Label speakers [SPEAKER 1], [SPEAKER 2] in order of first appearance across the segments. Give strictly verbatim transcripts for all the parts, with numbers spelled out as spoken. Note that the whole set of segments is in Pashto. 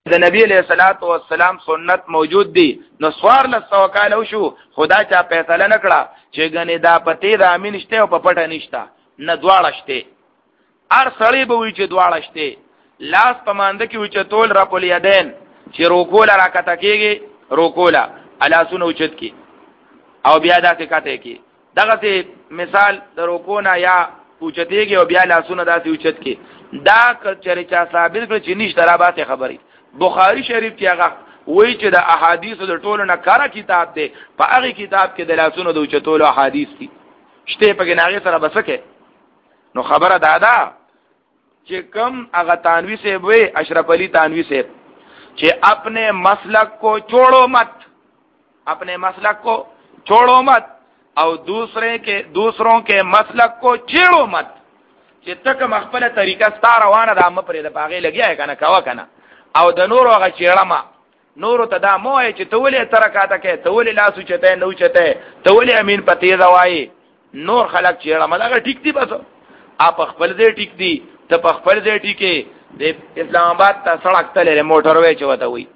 [SPEAKER 1] د نبی علیہ الصلوۃ والسلام سنت موجود دی نو سوار له سوکاله شو خدا چا فیصله نکړه چې غنی دا پته د امین شته او په پټه نشته نه دواړه شته ار سړی به وی چې دواړه شته لاس پمانده کې وی چې تول را پول یدین چې روکول راکته کېږي روکولا الا سونو چت کی او بیا داسې کته کی دغه مثال د روکونا یا اوچتېږي او بیا لاسونه داسې اوچت کی دا چرې چا ثابت کړ چې نشته را باته خبري بخاری شریف کې هغه وایي چې د احادیث د ټولو نه کارا کتاب دی په هغه کتاب کې د لاسونو د اوچتولو احادیث دي شته په کې ناغه سره بسکه نو خبره دادا چې کم هغه تانوی سے وې اشرف علی تانوی سے کہ اپنے مسلک کو چھوڑو مت اپنے مسلک کو چھوڑو مت او دوسرے کے دوسروں کے مسلک کو چھیڑو مت چې تک مخبله طریقه ستا روانه د ام پرې د باغې لګیا کنه کاوه کنه او د نور هغه چیړما نور ته دا مو چې تولې ترکاته کې تولې لاسو چته نو چته تولې امین پتی زوای نور خلق چیړما دا ټیک دی بس اپ خپل دې ټیک دی ته په خپل دې ټیکې د اسلام آباد ته سړک تلې موټر وې چوته وي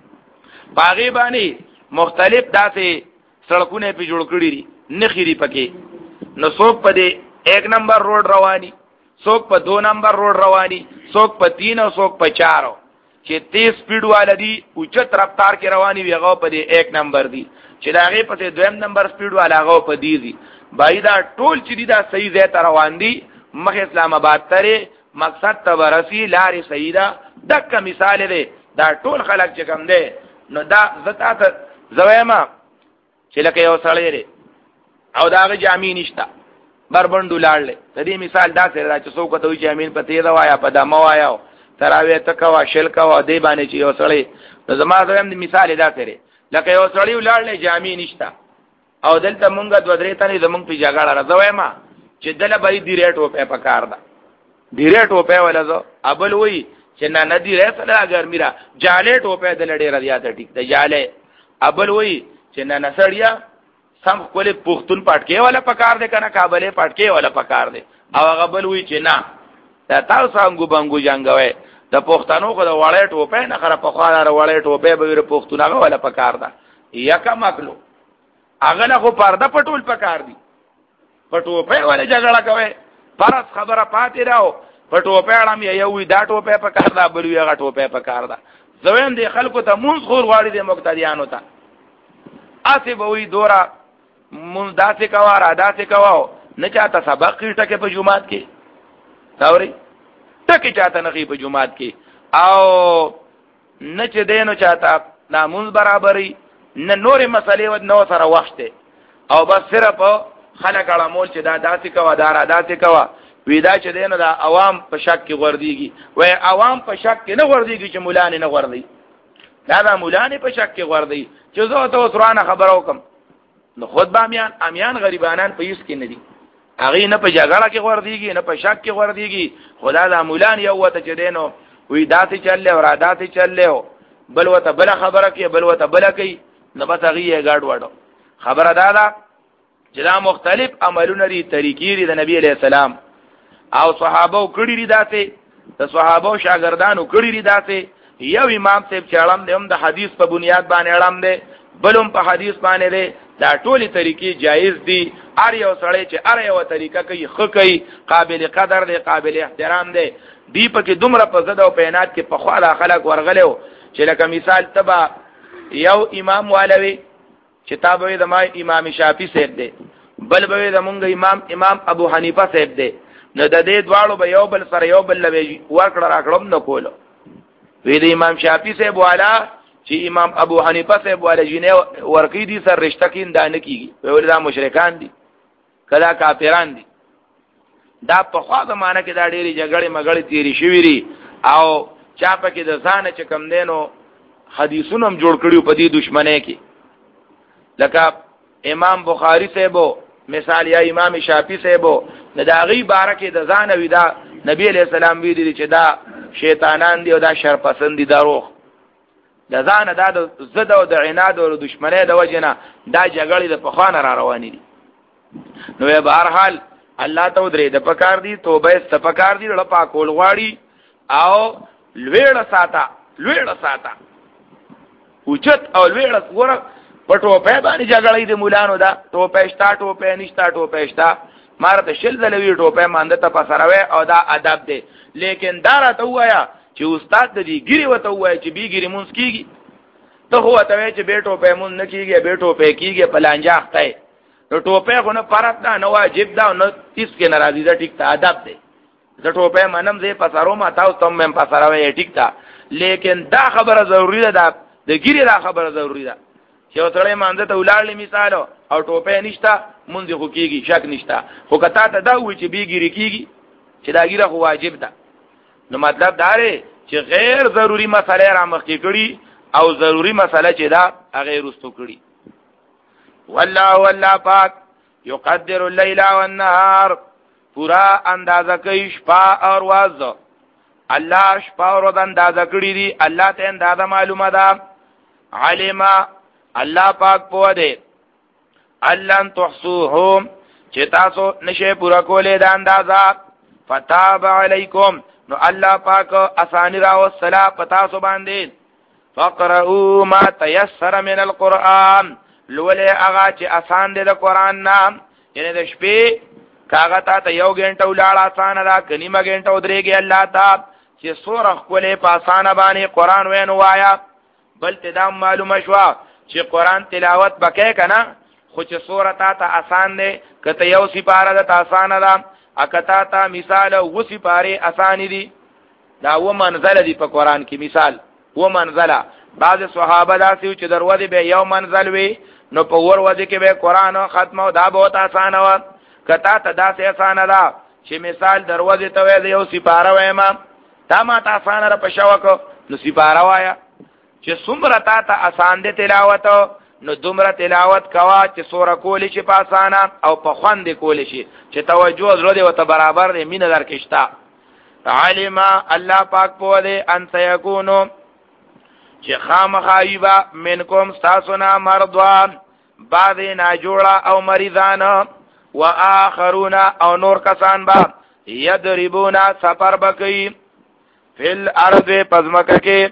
[SPEAKER 1] باغې باندې مختلف داسې سړکونه په جوړ کړی دي نخيري پکې نو څوک په دې ایک نمبر روډ رواني څوک په دو نمبر روډ رواني څوک په تین او څوک په چارو چې تیز سپیډ والدي اوچت رفتار کې رواني وي هغه په دې ایک نمبر دي چې دا هغه په دویم نمبر سپیډ والا هغه په دې دي بایدا ټول چې دا صحیح ځای ته روان دي مخ اسلام آباد ترې مقصد تبرسی لارې سیدا دک مثال دی دا ټول خلک چې کوم دی نو دا زتا ته زویما چې لکه یو سړی دی او دا غي جامې نشتا بربندو لاړل د دې مثال دا سره چې څوک ته وي جامین پته دا وایا په دمو وایا تراوی تکوا شل کوا دی باندې چې یو سړی د زما زم مثال دا سره لکه یو سړی لاړل جامې نشتا او دلته مونږه دوه درې تنې زمونږ په جګړه راځویما چې دله به دی ریټ او په پکار دا دی ریټ او په ولزو ابل وی چې نه ندی رسله اگر میرا جاله ټوپه د لړې رضیاته ټیک ته جاله ابل وی چې نه نسړیا سم کوله پختون پټکې ولا پکار دې کنه کابلې پټکې ولا پکار دې او غبل وی چې نه دا تاسو څنګه بنګو جنگوي د پښتنو خو د وړې ټوپه نه خره په خاله وړې ټوپه به ور پښتونه ولا پکار ده یکه مکلو هغه نه خو پرده پټول پکار دي پټوپه ولا جګړه کوي پرس خبره پاتې راو پټوپه اړم یو وی دا ټوپه پکار ده بل وی هغه ټوپه پکار ده زوین دي خلکو ته مونږ خور غواړي د مقتدیانو ته اسی به وی دورا مونږ داسې کوا را داسې کوا نه چاته سبق ټکه په جمعات کې تاوري ټکه چاته نه په جمعات کې او نه چې دینو چاته ناموز برابرۍ نه نورې مسلې ود نو سره وخت او بس صرف خلک اړمول چې دا داسې کوا دا را داسې کوا وېدا چې دینو دا عوام په شک کې غورديږي وای عوام په شک کې نه غورديږي چې مولانه نه غوردي دا دا مولانه په شک کې غوردي چې زه ته وسرانه خبر وکم نو خود بامیان امیان غریبانان په یوس کې نه دي هغه نه په جګړه کې غورديږي نه په شک کې غورديږي خدا دا مولان یو وته چې دینو وې داسې چلې او را داسې چلې بل وته بل خبره کې بل وته بل کوي نه بس هغه یې گاډ وړو خبره دا ده چې دا مختلف عملونه لري طریقې لري د نبی عليه السلام او صحابه کړي لري داسې د صحابه شاګردانو کړي لري داسې یو امام صاحب چې علم دې هم د حدیث په بنیاد باندې علم دې بلوم په حدیث باندې دې دا ټولي طریقې جایز دي ار یو سړی چې ار یو طریقه کوي خو کوي قابل قدر دې قابل احترام دې دی په کې دومره په زده او پینات کې په خواله خلک ورغلو چې لکه مثال تبا یو امام والوي چې تابوي د ما امام شافعي صاحب دې بل به د مونږ امام امام ابو حنیفه صاحب دې نو د دې دواړو به یو بل سره یو بل لوي ورکړه راکړم نو کولو وی د امام شافعي صاحب والا چې امام ابو حنیفه صاحب والا جنې ورکی دي سر رشتہ کې اندانه کیږي ویل دا مشرکان دي کدا کافران دي دا په خوا زمانہ کې دا ډېری جګړې مګړې تیری شوې دي او چا په کې د ځان چې کم دینو حدیثونه هم جوړ کړیو په دې دشمنه کې لکه امام بخاری صاحب مثال یا امام شافعي صاحب نه دا غي بارکه د ځان وی دا نبی علیہ السلام وی دي چې دا شیطانان دی او دا شر پسند دي دروغ د ځان دا د زده او د عناد او دشمنه د وجنه دا جګړې د پخوانه را روان دي نو به هر حال الله ته درې د پکار دي توبه است پکار دي لپاره کول غواړي او لویړه ساته لویړه ساته اوچت او لویړه ګوره په ټوپې باندې جګړې د مولانو دا ټوپې شتا ټوپې نشتا ټوپې شتا مارته شل زلوي ټوپې مانده ته پسروي او دا ادب دی لیکن دا راته وایا چې استاد دې ګيري وته وای چې بي ګيري مونږ کیږي ته هو ته وای چې بیٹو په مونږ نه کیږي بیٹو په کیږي پلانجا اخته نو ټوپه خو نه پرات نه واجب دا نو تیس کې ناراضي دا ټیک ته ادب دی زه ټوپه منم زه پسارو ما تاسو تم مم پساروي ټیک ته لیکن دا خبره ضروری ده د ګيري دا خبره ضروری ده چې وتړې مانځه ته ولړلې مثال او ټوپه نشتا مونږ خو کیږي شک نشتا خو کته ته دا وی چې بي ګيري کیږي چې دا ګيره خو واجب ده نو مطلب دا دی چې غیر ضروری مسله را مخکې کړي او ضروری مسله چې دا هغه رستو کړي والله والله پاک یقدر الليل والنهار پورا اندازه کوي شپه او ورځ الله شپه او ورځ اندازه کړی دي الله ته اندازه معلومه ده علما الله پاک په دې الان تحصوهم چې تاسو نشه پورا کولې دا اندازه فتاب علیکم نو الله پاک اسانی را والسلام پتا سو باندې فقرؤوا ما تيسر من القرآن لولې هغه چې آسان دی د قران نام یعنی د شپې کاغه ته یو غنټه ولاړ آسان را کنيمه غنټه ودرېږي الله تا چې سورہ کولې په آسان باندې قران وین وایا بل تدام معلومه شو چې قران تلاوت بکې کنه خو چې سورہ ته آسان دی کته یو سپاره د آسان ده اکتا تا مثال و سپاره آسان دي دا و منزله دي په قران کې مثال و منزله بعض صحابه داسې چې دروازه به یو منزل وي نو په ور وځي کې به قران ختمه او دا بہت آسان و کتا ته داسې آسان ده چې مثال دروازه ته وي یو سپاره وایم تا ما ته آسان را پښاوک نو سپاره وایا چې څومره تا ته آسان دي تلاوت نو دومره تلاوت کوا چې سوره کولی شي په آسانه او په خوند کولی شي چې توجه زړه دې وته برابر دې مين درکښتا علم الله پاک په دې ان سيكونو چې خامخایبا منکم تاسونا مردوان بعض نه جوړه او مریضان او اخرون او نور کسان با یضربون سفر بکی فل ارض پزمکه کې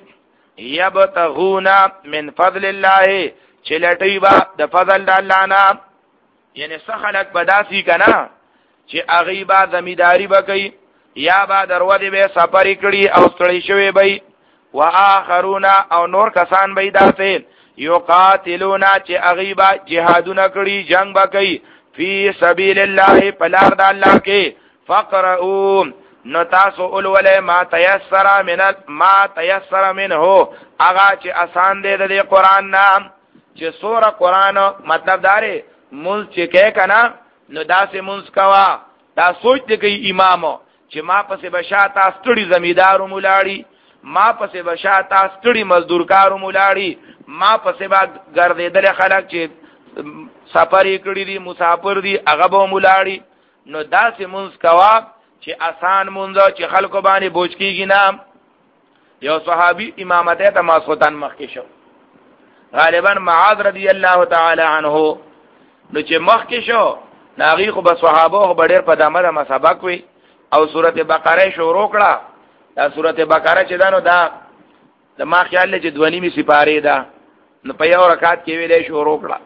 [SPEAKER 1] یبتغون من فضل الله چلټي با د فضل د الله نه یعنی سخلق بداسي کنا چې اغيبا زمیداری بکی یا با دروازه به سفر کړي او ستړي شوی بي واخرون او نور کسان به داسې یقاتلون چې اغيبا جهادونه کړي جنگ بکی فی سبیل الله پلار د الله کې فقرؤ نو تاسو اولول ما تيسر من ما تيسر منه اغا چې آسان دی د قران نام چې سوره قران مطلب داره مونږ چې کې کنا نو داسې مونږ کوا دا سوچ دی کوي امام چې ما پسې بشاته ستړي زمیدارو مولاړي ما پسې بشاته ستړي مزدورکارو مولاړي ما پسې با ګرځیدل خلک چې سفر کړي دي مسافر دي هغه به مولاړي نو داسې مونږ کوا چې آسان مونږ چې خلکو باندې بوج کیږي نام یو صحابي امامت ته ماسوتن مخکې شو غالبا معاذ رضی الله تعالی عنه نو چې مخکې شو ناغي خو به صحابه خو ډېر په دمه د سبق وي او سورته بقره شروع کړه دا سورته بقره چې دانو دا د ما خیال چې دونی می سپاره ده نو په یو رکعت کې ویلې شروع کړه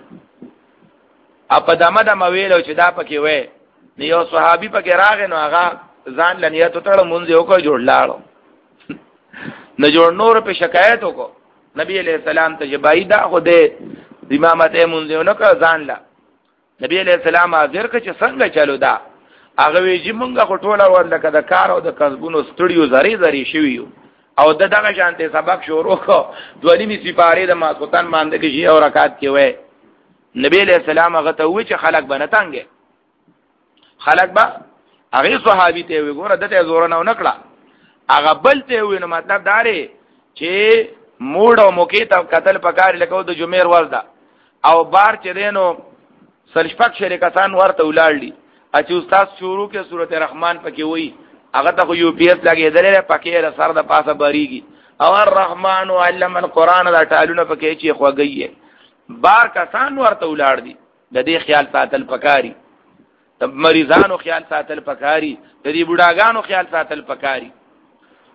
[SPEAKER 1] اپ دمه د مویلو چې دا پکې وې یو صحابي پکې راغی نو هغه ځان لنیت تړ مونږ یو کو جوړ لاړو نو جوړ نور په شکایت وکړو نبی علیہ السلام ته جبایدا خو دې امامت مونږ یو نه کړ ځان لا نبی علیہ السلام حاضر ک چې څنګه چلو دا هغه وی چې مونږه خټوله ورل کده کار او د کسبونو سټډیو زری زری شویو او د دغه شانته سبق شروع کو دوی می سپاره د ماسوتن باندې کې یو رکعت کې وې نبی علیہ السلام هغه ته وی چې خلق بنتانګه خلق با هغه صحابي ته وی ګوره دته زور نه نکړه هغه بل ته وی نو مطلب داري چې موډ او موکې ته قتل پکار لکه د جمعیر وردا او بار چې دینو سرشپک شریکتان ورته ولاړلی چې استاد شروع کې سورته رحمان پکې وای هغه ته یو پی ایس لګېدل پکې له سر د پاسه بریږي او الرحمن علم القرآن دا ټالونه پکې چې خوږی بار کسان ورته ولاړ دي د دې خیال ساتل پکاري د مریضانو خیال ساتل پکاري د دې بوډاګانو خیال ساتل پکاري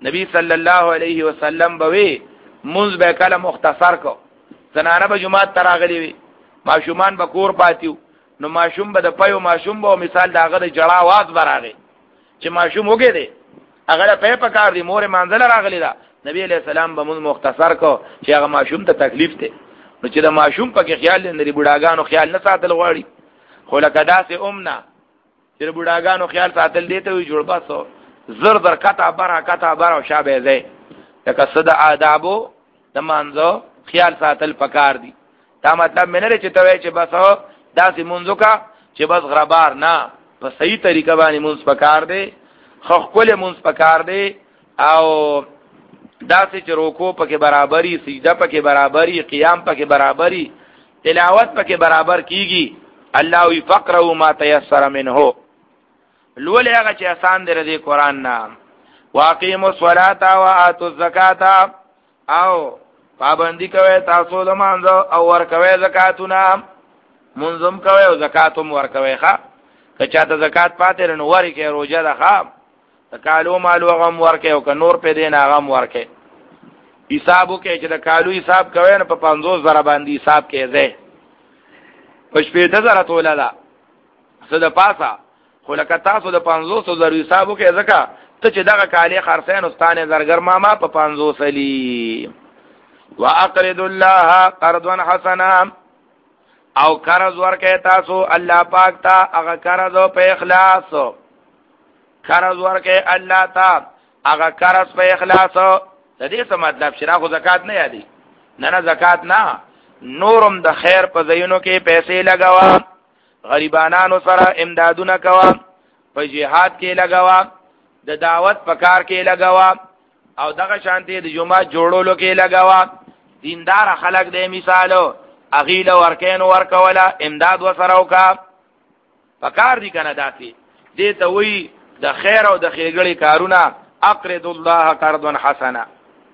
[SPEAKER 1] نبی صلی الله علیه وسلم بوي منز به کله مختصر کو زنانه به جمعات تراغلی وي ماشومان به کور پاتیو نو ماشوم به د پيو ماشوم به مثال داغه د جړه आवाज براغي چې ماشوم وګه دی هغه په پکار دی مور منزل راغلی دا نبی علیہ السلام به منز مختصر کو چې هغه ماشوم ته تکلیف ته نو چې د ماشوم په خیال لري بډاګانو خیال نه ساتل غواړي خو لکه داسې امنا چې بډاګانو خیال ساتل دی ته وي جوړ باسو زر در کتا برا کتا برا شابه زي لکه صد آدابو د مانزو خیال ساتل پکار دي دا مطلب مې نه چې توې چې بس داسې منځو کا چې بس غربار نه په صحیح طریقه باندې منځ پکار دی خو خپل منځ پکار دی او داسې چې رکوع پکې برابرۍ سجده پکې برابرۍ قیام پکې برابرۍ تلاوت پکې برابر کیږي الله وی فقروا ما تيسر منه لول هغه چې آسان دی ردی قران نام واقیموا الصلاة وآتوا الزکاة او پابندی کوي تاسو د مانځو او ور کوي زکاتونه منظم کوي او زکات هم ور کوي ښا کچا ته زکات پاتې نو ور کوي روزه ده ښا کالو مالو غم ور کوي او ک نور په دین غم ور کوي حسابو کې چې د کالو حساب کوي نو په پنځوس زره باندې حساب کې ده پښ په زره توله ده څه د پاسا خو لکه تاسو د پنځوس زره حسابو کې ځکه ته چې دغه کالی خرڅین استانه زرګر ماما په پنځوس لی واقرض الله قرضا حسنا او قرض ورکه تاسو الله پاک ته هغه قرض په اخلاص قرض ورکه الله ته هغه قرض په اخلاص د دې څه مطلب شرا خو زکات نه یادي نه نه زکات نه نورم د خیر په زینو کې پیسې لګاوا غریبانو سره امدادونه کوا په جهاد کې لګاوا د دعوت په کار کې لګاوا او دغه شانتي د جمعه جوړولو کې لګاوا دیندار خلق دې مثالو اغیل ورکین ورکولا امداد وسره وکا پکار دي کنه داسي دې ته وی د خیر او د خیرګړي کارونه اقرض الله قرضا حسنا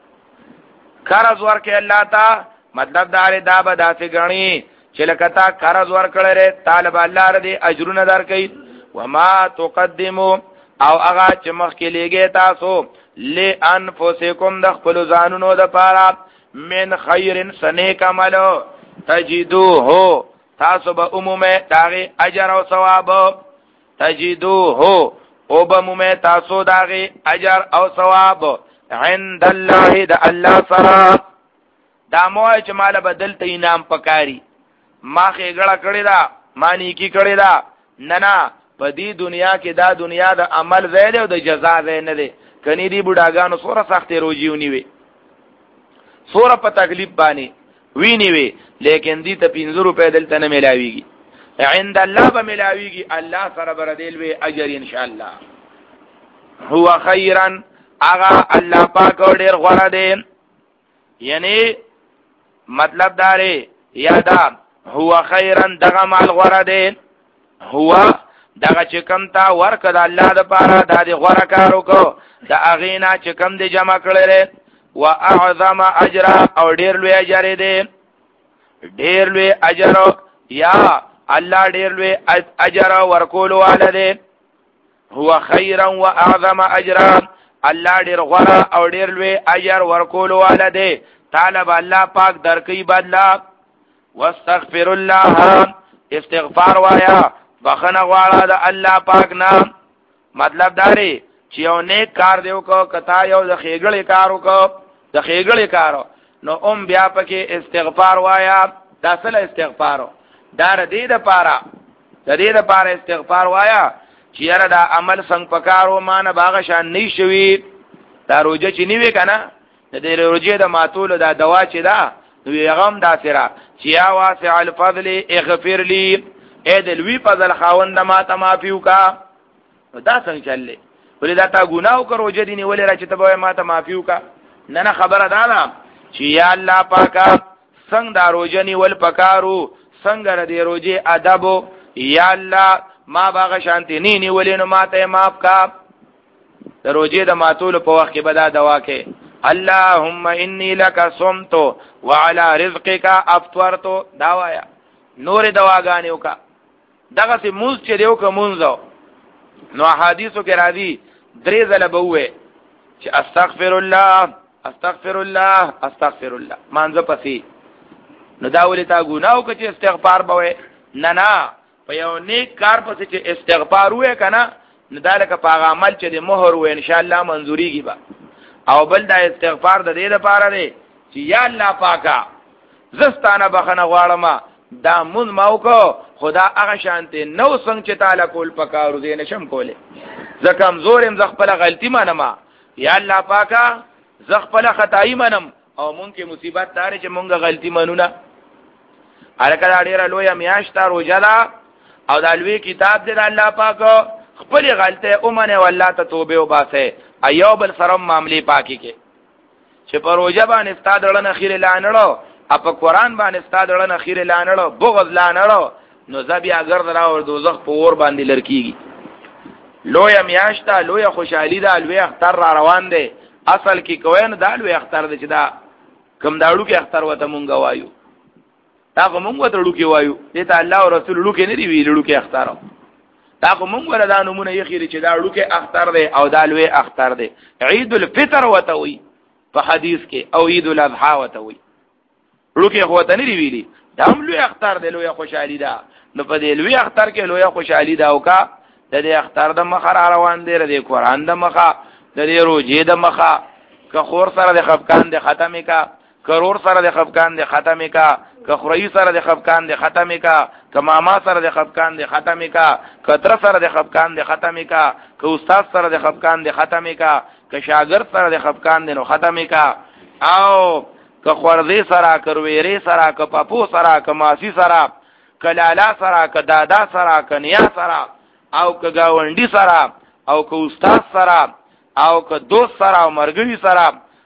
[SPEAKER 1] قرض ورکه الله تا مطلب دار دا به داسې غني چې لکه تا قرض ورکړې طالب الله ردي اجرونه درکې وما تقدموا او هغه چې مخکې لګي تاسو لانفسکم د خپل ځانونو د پاره من خیر سنیک عملو تجدوه تاسو به عمومه داغه اجر او ثواب تجدوه او به عمومه تاسو داغه اجر او ثواب عند الله د الله سره دا موه چې مال بدل ته انعام پکاري ما خېګړه کړی دا مانی کی کړی دا نه نه په دې دنیا کې دا دنیا د عمل زید او د جزا زید نه دی کني دی بډاګانو سوره سختې روزيونی وي سوره په تکلیف باندې ویني وي لیکن دې ته پنځه روپے دلته نه ملاويږي عند الله به ملاويږي الله سره بردل وي اجر ان شاء الله هو خيرا اغا الله پاک ډېر غوړه دی یعنی مطلب داره یادا هو خيرا دغه مال غوړه دی هو دغه چې کم تا ورکړه الله د پاره د دې غوړه کارو کو د اغینا چې کم دې جمع کړل واعظم اجر او ډیر لوی اجر دی ډیر لوی اجر یا الله ډیر لوی اجر ورکول والده هو خيرا واعظم اجر الله ډیر غوړه او ډیر لوی اجر ورکول والده طالب الله پاک درکې بدلا واستغفر الله استغفار وایا بخنه غواړه د الله پاک نام مطلب داري چې یو نیک کار دیو کو کتا یو د خېګړې کارو کو د خېګړې کارو نو اوم بیا پکې استغفار وایا دا سره استغفارو دا ردی د پاره د دې د پاره استغفار وایا چې یاره دا عمل څنګه پکارو مان باغ شان نه شوي دا روزه چې نیوي کنه د دې روزه د ماتول دا دوا چې دا نو غم دا سره چې یا واسع الفضل اغفر لي اې د لوی فضل خاوند ما ته معفو کا دا څنګه چلې ولې دا تا ګناو کرو جدي نه ولې را چې ته ما ته معفو کا نه نه خبره ده نه چې یا الله پاکا څنګه دا روزنی ول پکارو څنګه دې روزه ادب یا الله ما باغ شانتی نی نی ولینو ما ته معاف کا د روزه د ماتول په وخت کې بدا دوا کې اللهم انی لک صمت وعلى رزقک افطرت داوایا نور دواګانیو کا دغه سي موږ چې دیو کومونځو نو حدیثو کې راځي درې ځله به وې چې استغفر الله استغفر الله استغفر الله مانځه پسې نو دا ولې تا ګناو کې استغفار بوي نه نه په یو نیک کار پسې چې استغفار وې کنه نو دا لکه په عمل چې د مهر وې ان شاء الله منظوريږي با او بل دا استغفار د دې لپاره دی چې یا الله پاکا زستانه بخنه غواړم دا مون ماو کو خدا هغه شانته نو څنګه چې تعالی کول پکارو دې نشم کوله زه کمزورم ز خپل غلطی منم یا الله پاکا ز خپل خدای منم او مونږ کې مصیبت تاره چې مونږه غلطی منونه الکه ډیره لوی میاشتا روزالا او د لوی کتاب دې الله پاک خپل غلطه اومنه والله ته توبه وباسه ایوب السرم معاملې پاکي کې چې پر روزه باندې استاد لړن اخیر لانړو اپ قرآن باندې استاد لړن اخیر لانړو بغض لانړو نو زبیا اگر درا او دوزخ په اور باندې لړکیږي لوی میاشتا لوی خوشحالي ده لوی اختر را روان دي اصل کې کوین دا لوی اختر ده چې دا کم داړو کې اختر وته مونږ وایو تا کوم وته لړو کې وایو دې ته الله او رسول لړو کې نه دی وی لړو کې اختر تا کوم ولا دا نمونه یې خیر چې دا لړو کې اختر ده او دا لوی اختر ده عید الفطر وته وی په حدیث کې او عید الاضحى وته وی لړو کې خو ته نه دی ویلي دا هم لوی اختر ده لوی خوشحالي ده نو په دې لوی اختر کې لوی خوشحالي ده او کا د دې اختر د مخ را روان دي د قرآن د مخه د دې روزې د مخه که خور سره د خفقان د ختمې کا کرور سره د خفقان د ختمې کا که خوري سره د خفقان د ختمې کا که ماما سره د خفقان د ختمې کا که تر سره د خفقان د ختمې کا که استاد سره د خفقان د ختمې کا که شاګرد سره د خفقان د نو ختمې کا او که خوردې سره که ویری سره که پپو سره که ماسی سره که لالا سره که دادا سره که نیا سره او که گاونډي سره او که استاد سره او که دوست سره او مرګوي سره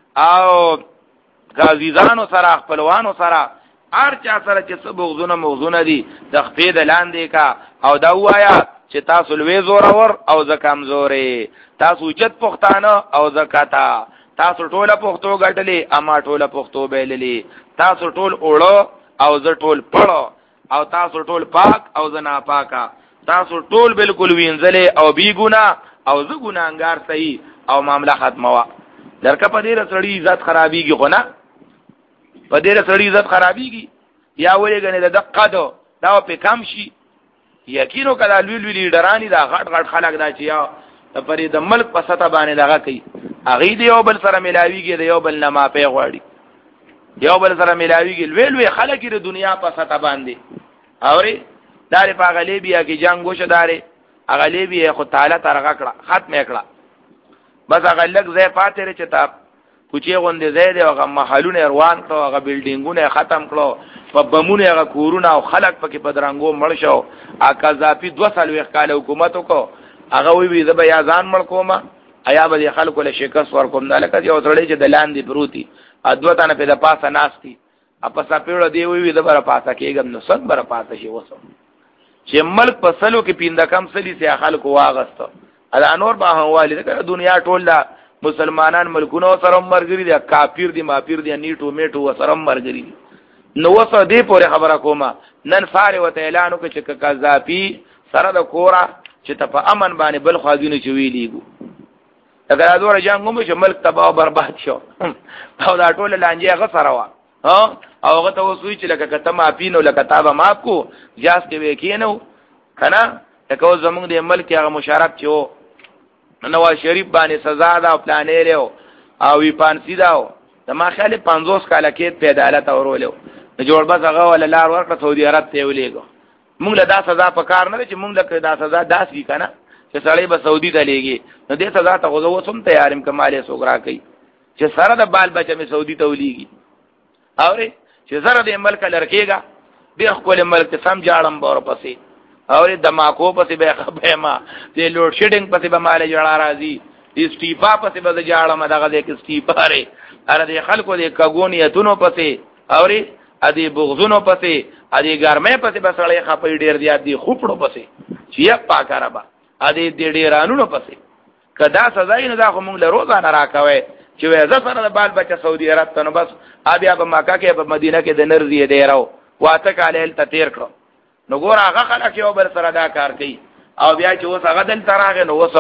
[SPEAKER 1] او که عزیزانو سره خپلوانو سره هر چا سره چې څه بغضونه موضوعونه دي د خپې د لاندې کا او دا وایا چې تاسو لوی زورور او زه کمزورې تاسو چت پښتانه او زکاتا تاسو ټوله پښتو ګټلې اما ټوله پښتو بیللې تاسو ټول اوړو او زه ټول پړو او تاسو ټول پاک او زه ناپاکه تاسو ټول بالکل وینځلې او بی ګنا او زه ګناګار صحیح او معاملہ ختمه وا درکه په دې سړی عزت خرابېږي خو نه په دې سړی عزت خرابېږي یا ولې غنې د دقه دو دا په کم شي یقینو کله لوی لوی لیډرانی دا غټ غټ خلک دا چې یا پرې د ملک په سطح باندې دغه کوي هغه دی یو بل سره ملاویږي دی یو بل نه ما په غواړي یو بل سره ملاویږي لوی لوی خلک د دنیا په سطح باندې اوري داري په غلیبیا کې جنگ وشو داري غلیبیا خو تعالی ترغه کړه ختم کړه بس هغه لګ ځای پاتې لري چې تا کوچې غوندې ځای دی هغه محلونه روان کړو هغه بلډینګونه ختم کړو په بمونه هغه کورونه او خلک پکې بدرنګو مړ شو اکا ځافي دوه سال وخت کال حکومت وکړو هغه وی وی د بیا ځان مړ کومه ایا به خلکو له شکست ور کوم دلته یو سړی چې د لاندې پروتي ادوتانه په د پاسه ناشتي اپا سپېړو دی وی وی د بر پاسه کېګم نو څنګه بر پاسه شي وسو چې ملک په سلو کې پیندا کم سلی سي خلکو واغستو دا انور به حواله ده دنیا ټول دا مسلمانان ملکونو سره مرګري دي کافر دي مافر دي نیټو میټو سره مرګري نو وسه دې پورې خبره کومه نن فار وته اعلان وکړي چې قذافي سره د کورا چې ته په امن باندې بل خواږینو چې ویلیګو اگر ادوره جنگ مو چې ملک تباہ برباد شو او دا ټول لانجه غسره وا ها او هغه ته وسوي چې لکه کته مافینو لکه تابه ماف کو جاس کې وکینو کنه تکو زمونږ د ملک هغه مشارف چې وو نواز شریف باندې سزا دا پلانې له او وی پانسی داو د ما خاله پنځوس کاله کې په عدالت اورولو جوړ بس هغه ول لار ورکړه سعودي عرب ته ولېګو موږ له دا سزا په کار نه چې موږ له دا سزا داس کی کنه چې سړی به سعودي ته لېږي نو دې سزا ته غوځو سم تیارم کماله سوګرا کوي چې سره د بال بچه می سعودي ته ولېږي اورې چې زره د ملک لړکېګا به خپل ملک ته سم جاړم بور پسې اور دماکو پسې به خبره ما د لوډ شیډینګ پسې به مال جوړا راځي استیفا پسې به جاړم دغه د استیفا لري اره د خلکو د کګونیتونو پسې اور ادي بغزونو پسې ادي ګرمه پسې به سړی خپې ډیر دی ادي خوپړو پسې چې یا پاکاره با ادي د ډیرانو پسې کدا سزا نه دا کوم له روزانه راکوي چې وې زفر د بال بچا سعودي عرب ته نو بس بیا په مکه کې په مدینه کې د نرزي دی راو واته کاله ته تیر کړو نو ګور هغه خلک یو بل سره دا کار کوي او بیا چې اوس هغه دل تراغه نو اوس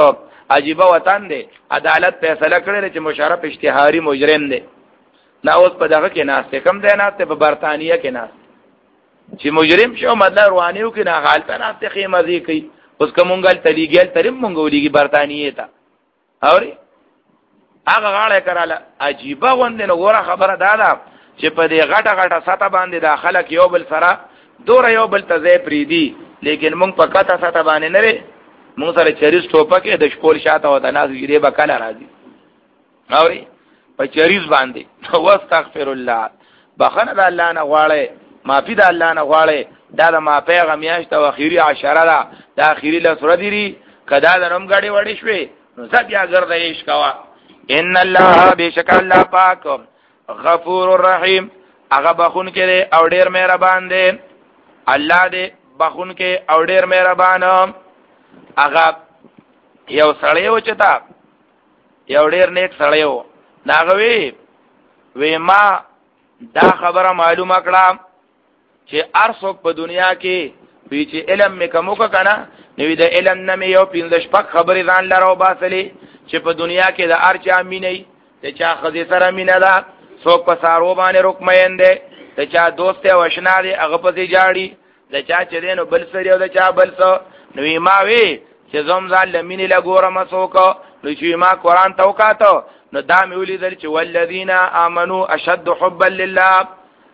[SPEAKER 1] عجیب وطن دی عدالت فیصله کړی چې مشرف اشتهاری مجرم دی نا اوس په دغه کې ناشته کم دی ناشته په برتانیه کې ناشته چې مجرم شو مطلب روانیو کې نه حالت ناشته خیمه کوي اوس کومګل تلیګل ترم مونږ ولېږي برتانیه ته اوري هغه غاړه کراله عجیب غوند نه غوړه خبره دادا چې په دې غټه غټه سطح باندې داخله کې یو بل سره دور یو بل ته ځای پریدي لیکن مونږ په کته سطح باندې نه لري مونږ سره چریز ټوپکه د شپول شاته و د ناز یې به کله راځي اوري په چریز باندې واستغفر الله بخنه د الله نه غواړي معافي د الله نه غواړي دا د ما پیغام میاشت او اخیری عشره ده د اخیری له سره دی کدا د نوم غاډي وړي شوي نو ځکه یا ګرځي شکوا ان الله بشک الله پاک غفور الرحیم هغه بخون کې او ډیر مهربان دی الله دې بخون کې او ډیر مهربان هغه یو سړی و چتا یو ډیر نیک سړی و ناغوي وې ما دا خبره معلومه کړه چې ارڅوک په دنیا کې وی چې علم مې کومو کنه نو د علم نه مې یو پنځه شپږ خبرې ځان لرو باسلې چې په دنیا کې د ارچا مینې ته چا خزي سره مینا ده څوک په سارو باندې رکمین ده ته چا دوست او آشنا دي هغه په دې جاړي د چا چې دینو بل سره او د چا بل سره نو ما وی چې زوم ځان لمینې لا ګورم څوک نو چې ما قران توکاتو نو دا مې ولیدل چې والذین آمنو اشد حبا لله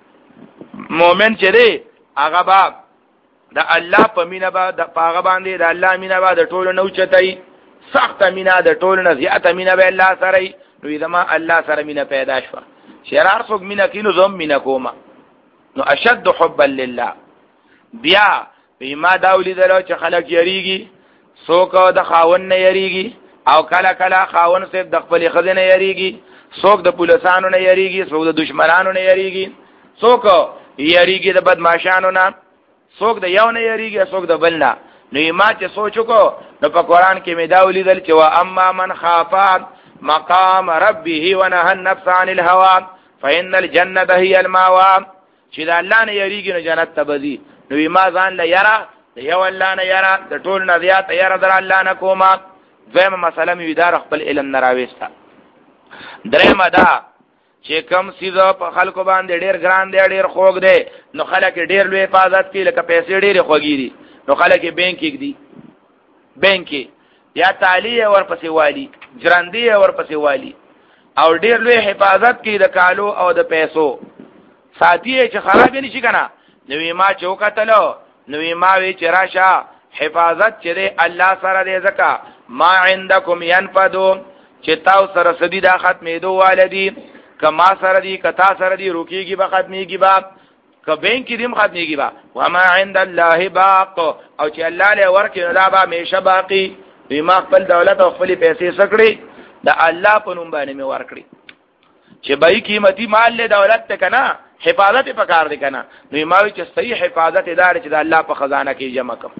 [SPEAKER 1] مؤمن چې دی هغه با د الله په مینا با د پاغه باندې د الله مینا با د ټولو نو چتای سخت مینا د ټولو نه زیات مینا به الله سره نو دما الله سره مینا پیدا شو شرار څوک مینا کینو زوم مینا کوما نو اشد حبا لله بیا بما داولی دلو چې خلک یریږي څوک د خاون نه یریږي او کله کله خاون صرف د خپل خزینه یریږي څوک د پولیسانو نه یریږي څوک د دشمنانو نه یریږي څوک یریږي د بدمعشانو نه څوک د یو نه یریږي څوک د بل نه نو ما چې سوچو کو نو په قران کې می دا ولیدل چې وا اما من خافات مقام ربه ونهى النفس عن الهوى فإن الجنة هي المأوى چې د الله نه یریږي نو جنت ته بځي نو ما ځان له یرا د یو الله نه یرا د ټول نه زیات یرا در الله نه کومه دویمه مسله می دار خپل علم نه راويستا درېمه دا چې کم سیزه په خلکو باندې ډېر ګران دی ډېر خوګ دی نو خلک ډېر لوی حفاظت کوي لکه پیسې ډېر خوګي دي نو خلک بینک کې دي بینک یا تعالی ورپسې والی جراندی ورپسې والی او ډېر لوی حفاظت کوي د کالو او د پیسو ساتي چې خراب نشي کنه نو ما چوکاتلو نو ما وی چې راشه حفاظت چې الله سره دې زکا ما عندکم ينفدو چې تاسو سره سدي دا ختمېدو والدي کما سره دي کتا سره دي روکيږي به ختميږي با ک بینک کې دیم ختميږي با وما عند الله باق او چې الله له ورکه نه دا به همیشه باقي بما خپل دولت او خپل پیسې سکړي دا الله په نوم باندې می ورکړي چې بای قیمتي مال له دولت ته کنه حفاظت پکار دي کنه نو ما وی چې صحیح حفاظت ادارې چې د الله په خزانه کې جمع کړ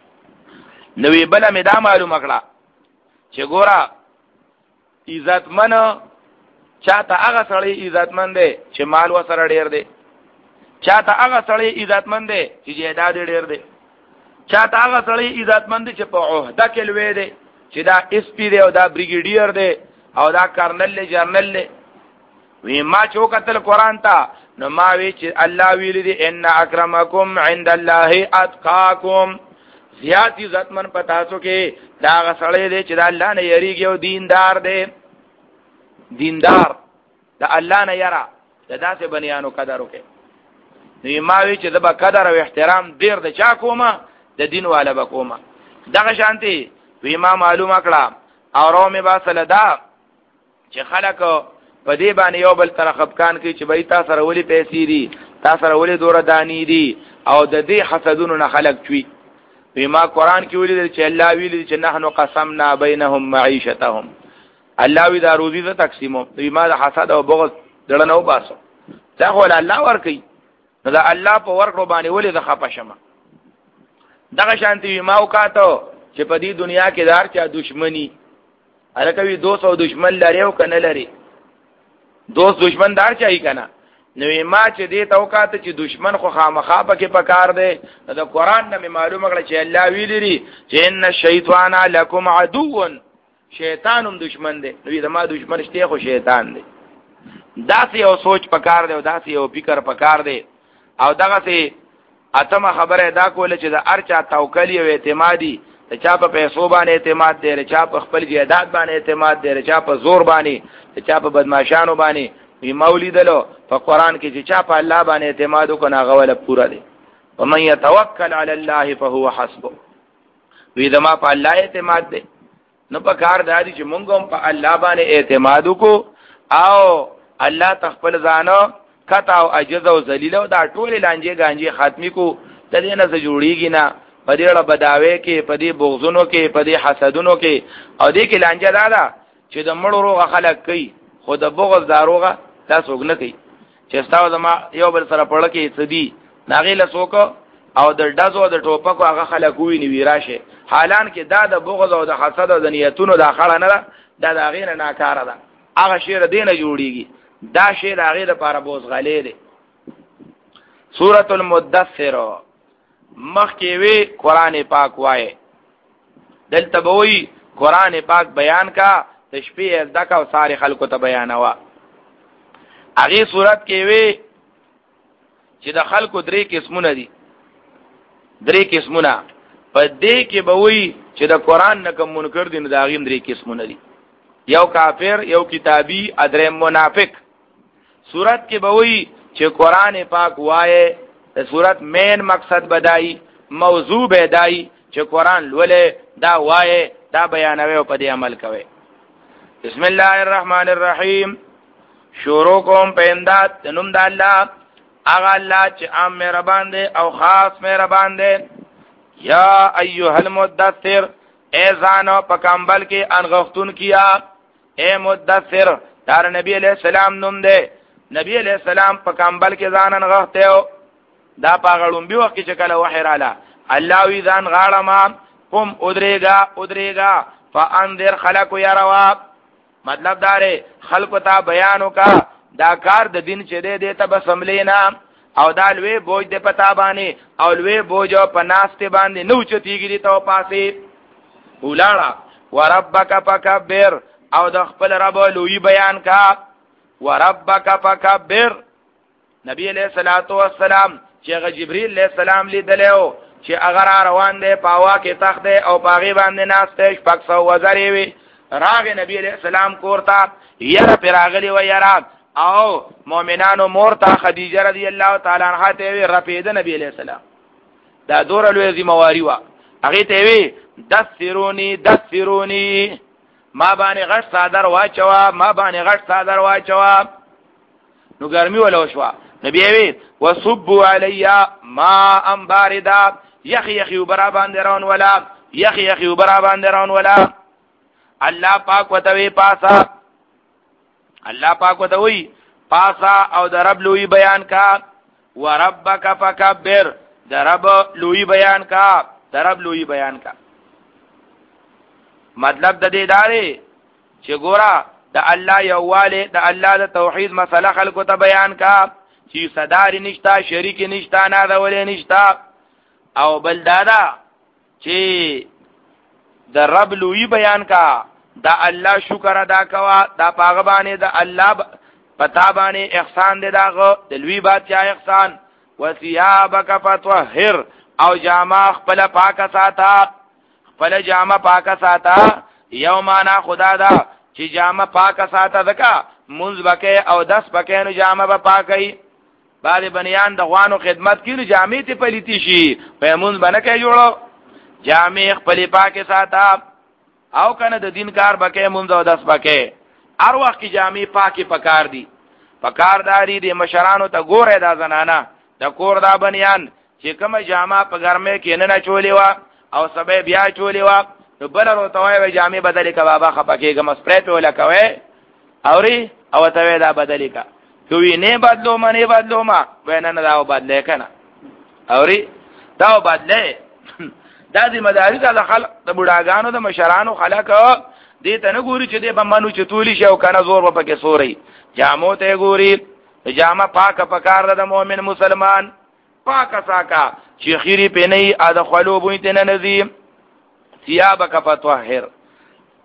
[SPEAKER 1] نوې بل مې دا معلومه کړه چې ګوره عزتمن چاته هغه سړی عزتمن دی چې مال وسره ډیر دی چاته هغه سړی عزتمن دی چې جیداد ډیر دی چاته هغه سړی عزتمن دی چې په عہده کې لوی دی چې دا اس پی دی او دا بریګیډیر دی او دا کرنل دی جرنل دی وی ما چوکتل قران ته نو ما وی چې الله ویل دی ان اکرمکم عند الله اتقاکم زیات عزتمن پتا سو کې دا غسړې دی چې د الله نه یریږي او دیندار دی دیندار د الله نه یرا د داسې بنیانو قدر وکي نو ما وی چې د با قدر او احترام ډیر د چا کومه د دین والا بکومه دغه شانتي وی ما معلومه کړه او رو می باسل دا چې خلک په دې باندې یو بل طرف خپکان کوي چې بای تاسو سره ولي پیسې دي تاسو سره ولي دوره دانی دي او د دې حسدونو نه خلک چوي بما قران کې ویل چې الله ویل چې نحنو قسمنا بينهم معيشتهم الله وی دا روزي ته تقسیمو بما د حسد او بغض دړنو باسو دا خو الله ور کوي نو دا الله په ورکړو باندې ولې د خپه شمه دغه شانتي ما وکاتو چې په دې دنیا کې دار چا دشمنی الکوي دوست او دشمن لري او کنه لري دوست دشمن دار چای کنه نو ما چې دې توقعات چې دشمن خو خامخا پکې پکار دی دا قران نه معلومه کړه چې الله ویلي چې ان الشیطان لکم عدو شیطان هم دشمن دی. نو زما دشمن شته خو شیطان دی. داسې یو سوچ پکار دی او داسې یو فکر پکار دی. او دغه سي اتمه خبره دا کوله چې د ارچا توکل او اعتمادي د چا په پیسو باندې اعتماد دی، د چا په خپل جیدات باندې اعتماد دی، د چا په زور باندې، د چا په بدمعشانو باندې. وی مولیدلو په قران کې چې چا په الله باندې اعتماد وکړي هغه ولا پورا دی. ومن يتوکل علی الله فهو حسبه. وی زما په الله اعتماد دی. نو په کار دادی چې مونږ هم په الله باندې اعتماد وکړو او الله تخپل ځانو کتا او عجز او ذلیل او دا ټول لانجه گانجه ختمي کو د دې نه جوړیږي نه په دې اړه بداوي کې په دې بغضونو کې په دې حسدونو کې او دې کې لانجه دادا چې د مړو روغه خلق کوي خو د بغض داروغه تاسو وګنه کوي چې تاسو زما یو بل سره پړه کې سدي ناغله سوک او د ډزو د ټوپکو هغه خلک وی نیوی راشه حالان کې دا د بغض او د حسد او د نیتونو داخله نه ده دا غیر ناکاره ده هغه شی دینه جوړیږي دا شی د هغه لپاره بوز غلې دی. سورۃ المدثر مخکې وی قران پاک وایي دلته به وی قران پاک بیان کا د شپې ازدکا او ساری خلکو ته بیانوا. هغه صورت کې وی چې د خلکو درې قسمونه دي درې قسمونه په دې کې به وی چې د قران نه کوم منکر دي نه دا غیم درې قسمونه دي یو کافر یو کتابی ادرې منافق. صورت کې به وی چې قران پاک وایي د صورت مین مقصد بدای موضوع بدای چې قران لولې دا وایي دا بیانوي او په دې عمل کوي. بسم الله الرحمن الرحیم. شروع کوم په امداد د نوم د الله هغه الله چې عام مهربان دی او خاص مهربان دی. یا ایها المدثر اے ځانو په کمبل کې انغختون کیا. اے مدثر دار نبی علیہ السلام نوم دی. نبی علیہ السلام په کمبل کې ځان انغخته دا پاغړم به وخت چې کله وحی رااله الله وی ځان غاړه ما قم ادریگا ادریگا فانذر خلق يروا. مطلب داره خلق ته بیان وکا دا کار د دین چې دې دې ته بسملینا او دا لوی بوج دې پتا باندې او لوی بوج په ناشته باندې نو چتیږي ته پاسې ولاړه. وربک فکبر او د خپل رب لوی بیان کا. وربک فکبر نبی علیہ الصلوۃ والسلام چې جبرئیل علیہ السلام لیدلو چې اگر روان دی پاوا کې تخت او پاغي باندې ناشته شپږ سو وزرې وي راغ نبی علیہ السلام کورتا یره پراغلی و یره او مؤمنانو مورتا خدیجه رضی الله تعالی عنها ته وی رفید نبی علیہ السلام دا دور لوی ذمہواری وا هغه ته وی دثرونی دثرونی ما باندې غټ صادر واچوا ما باندې غټ صادر واچوا نو ګرمي ولا وشوا نبی وی وصبوا علی ما ام باردا یخ یخ برا باندې رون ولا یخ یخ برا باندې رون ولا. الله پاک وتوی پاسا الله پاک وتوی پاسا او د رب لوی بیان کا. وربک فکبر د رب لوی بیان کا د رب لوی بیان کا. مطلب د دې داري چې ګورا د الله یواله د الله د توحید مسله خلکو ته بیان کا چې صدار نشتا شریک نشتا نه دا ولې نشتا او بل دادا چې د رب لوی بیان کا دا الله شکر ادا کوا دا پاغه باندې دا الله پتا باندې احسان دې داغه د لوی بادشاہ احسان. وثيابک فطهر او جامه خپل پاکه ساته خپل جامه پاکه ساته یومانا خدا دا چې جامه پاکه ساته دکا منځ بکې او دس بکې نو جامه به پاکي. بعد بنیان د غوانو خدمت کینو جامې ته پلیتی شي په منځ باندې کې جوړو جامې خپل پاکه ساته او کنه د دین کار بکې مونږ او داس بکې هر وخت کې جامې پاکي پکار دي پکار داري د مشرانو ته ګوره دا زنانه د کور دا بنیان چې کومه جامه په ګرمه کې نه چولې وا او سبې بیا چولې وا نو بل وروتوي و جامې بدلې کا بابا خپکیګم سپری په ولا کوي اوري او ته دا بدلې کا کوي نه بدلو ما نه بدلو ما وینه نه دا بدلې کنه اوري دا بدلې دا دې مداري د خلق د بډاګانو د مشرانو خلق دې ته نه ګوري چې دې بمانو چتولی شو کنه زور په کې سوري جامو ته ګوري جامه پاک پکار د مؤمن مسلمان پاک ساکا چې خيري په نه ادخلوا بوینت نه نظیم ثيابک فطهر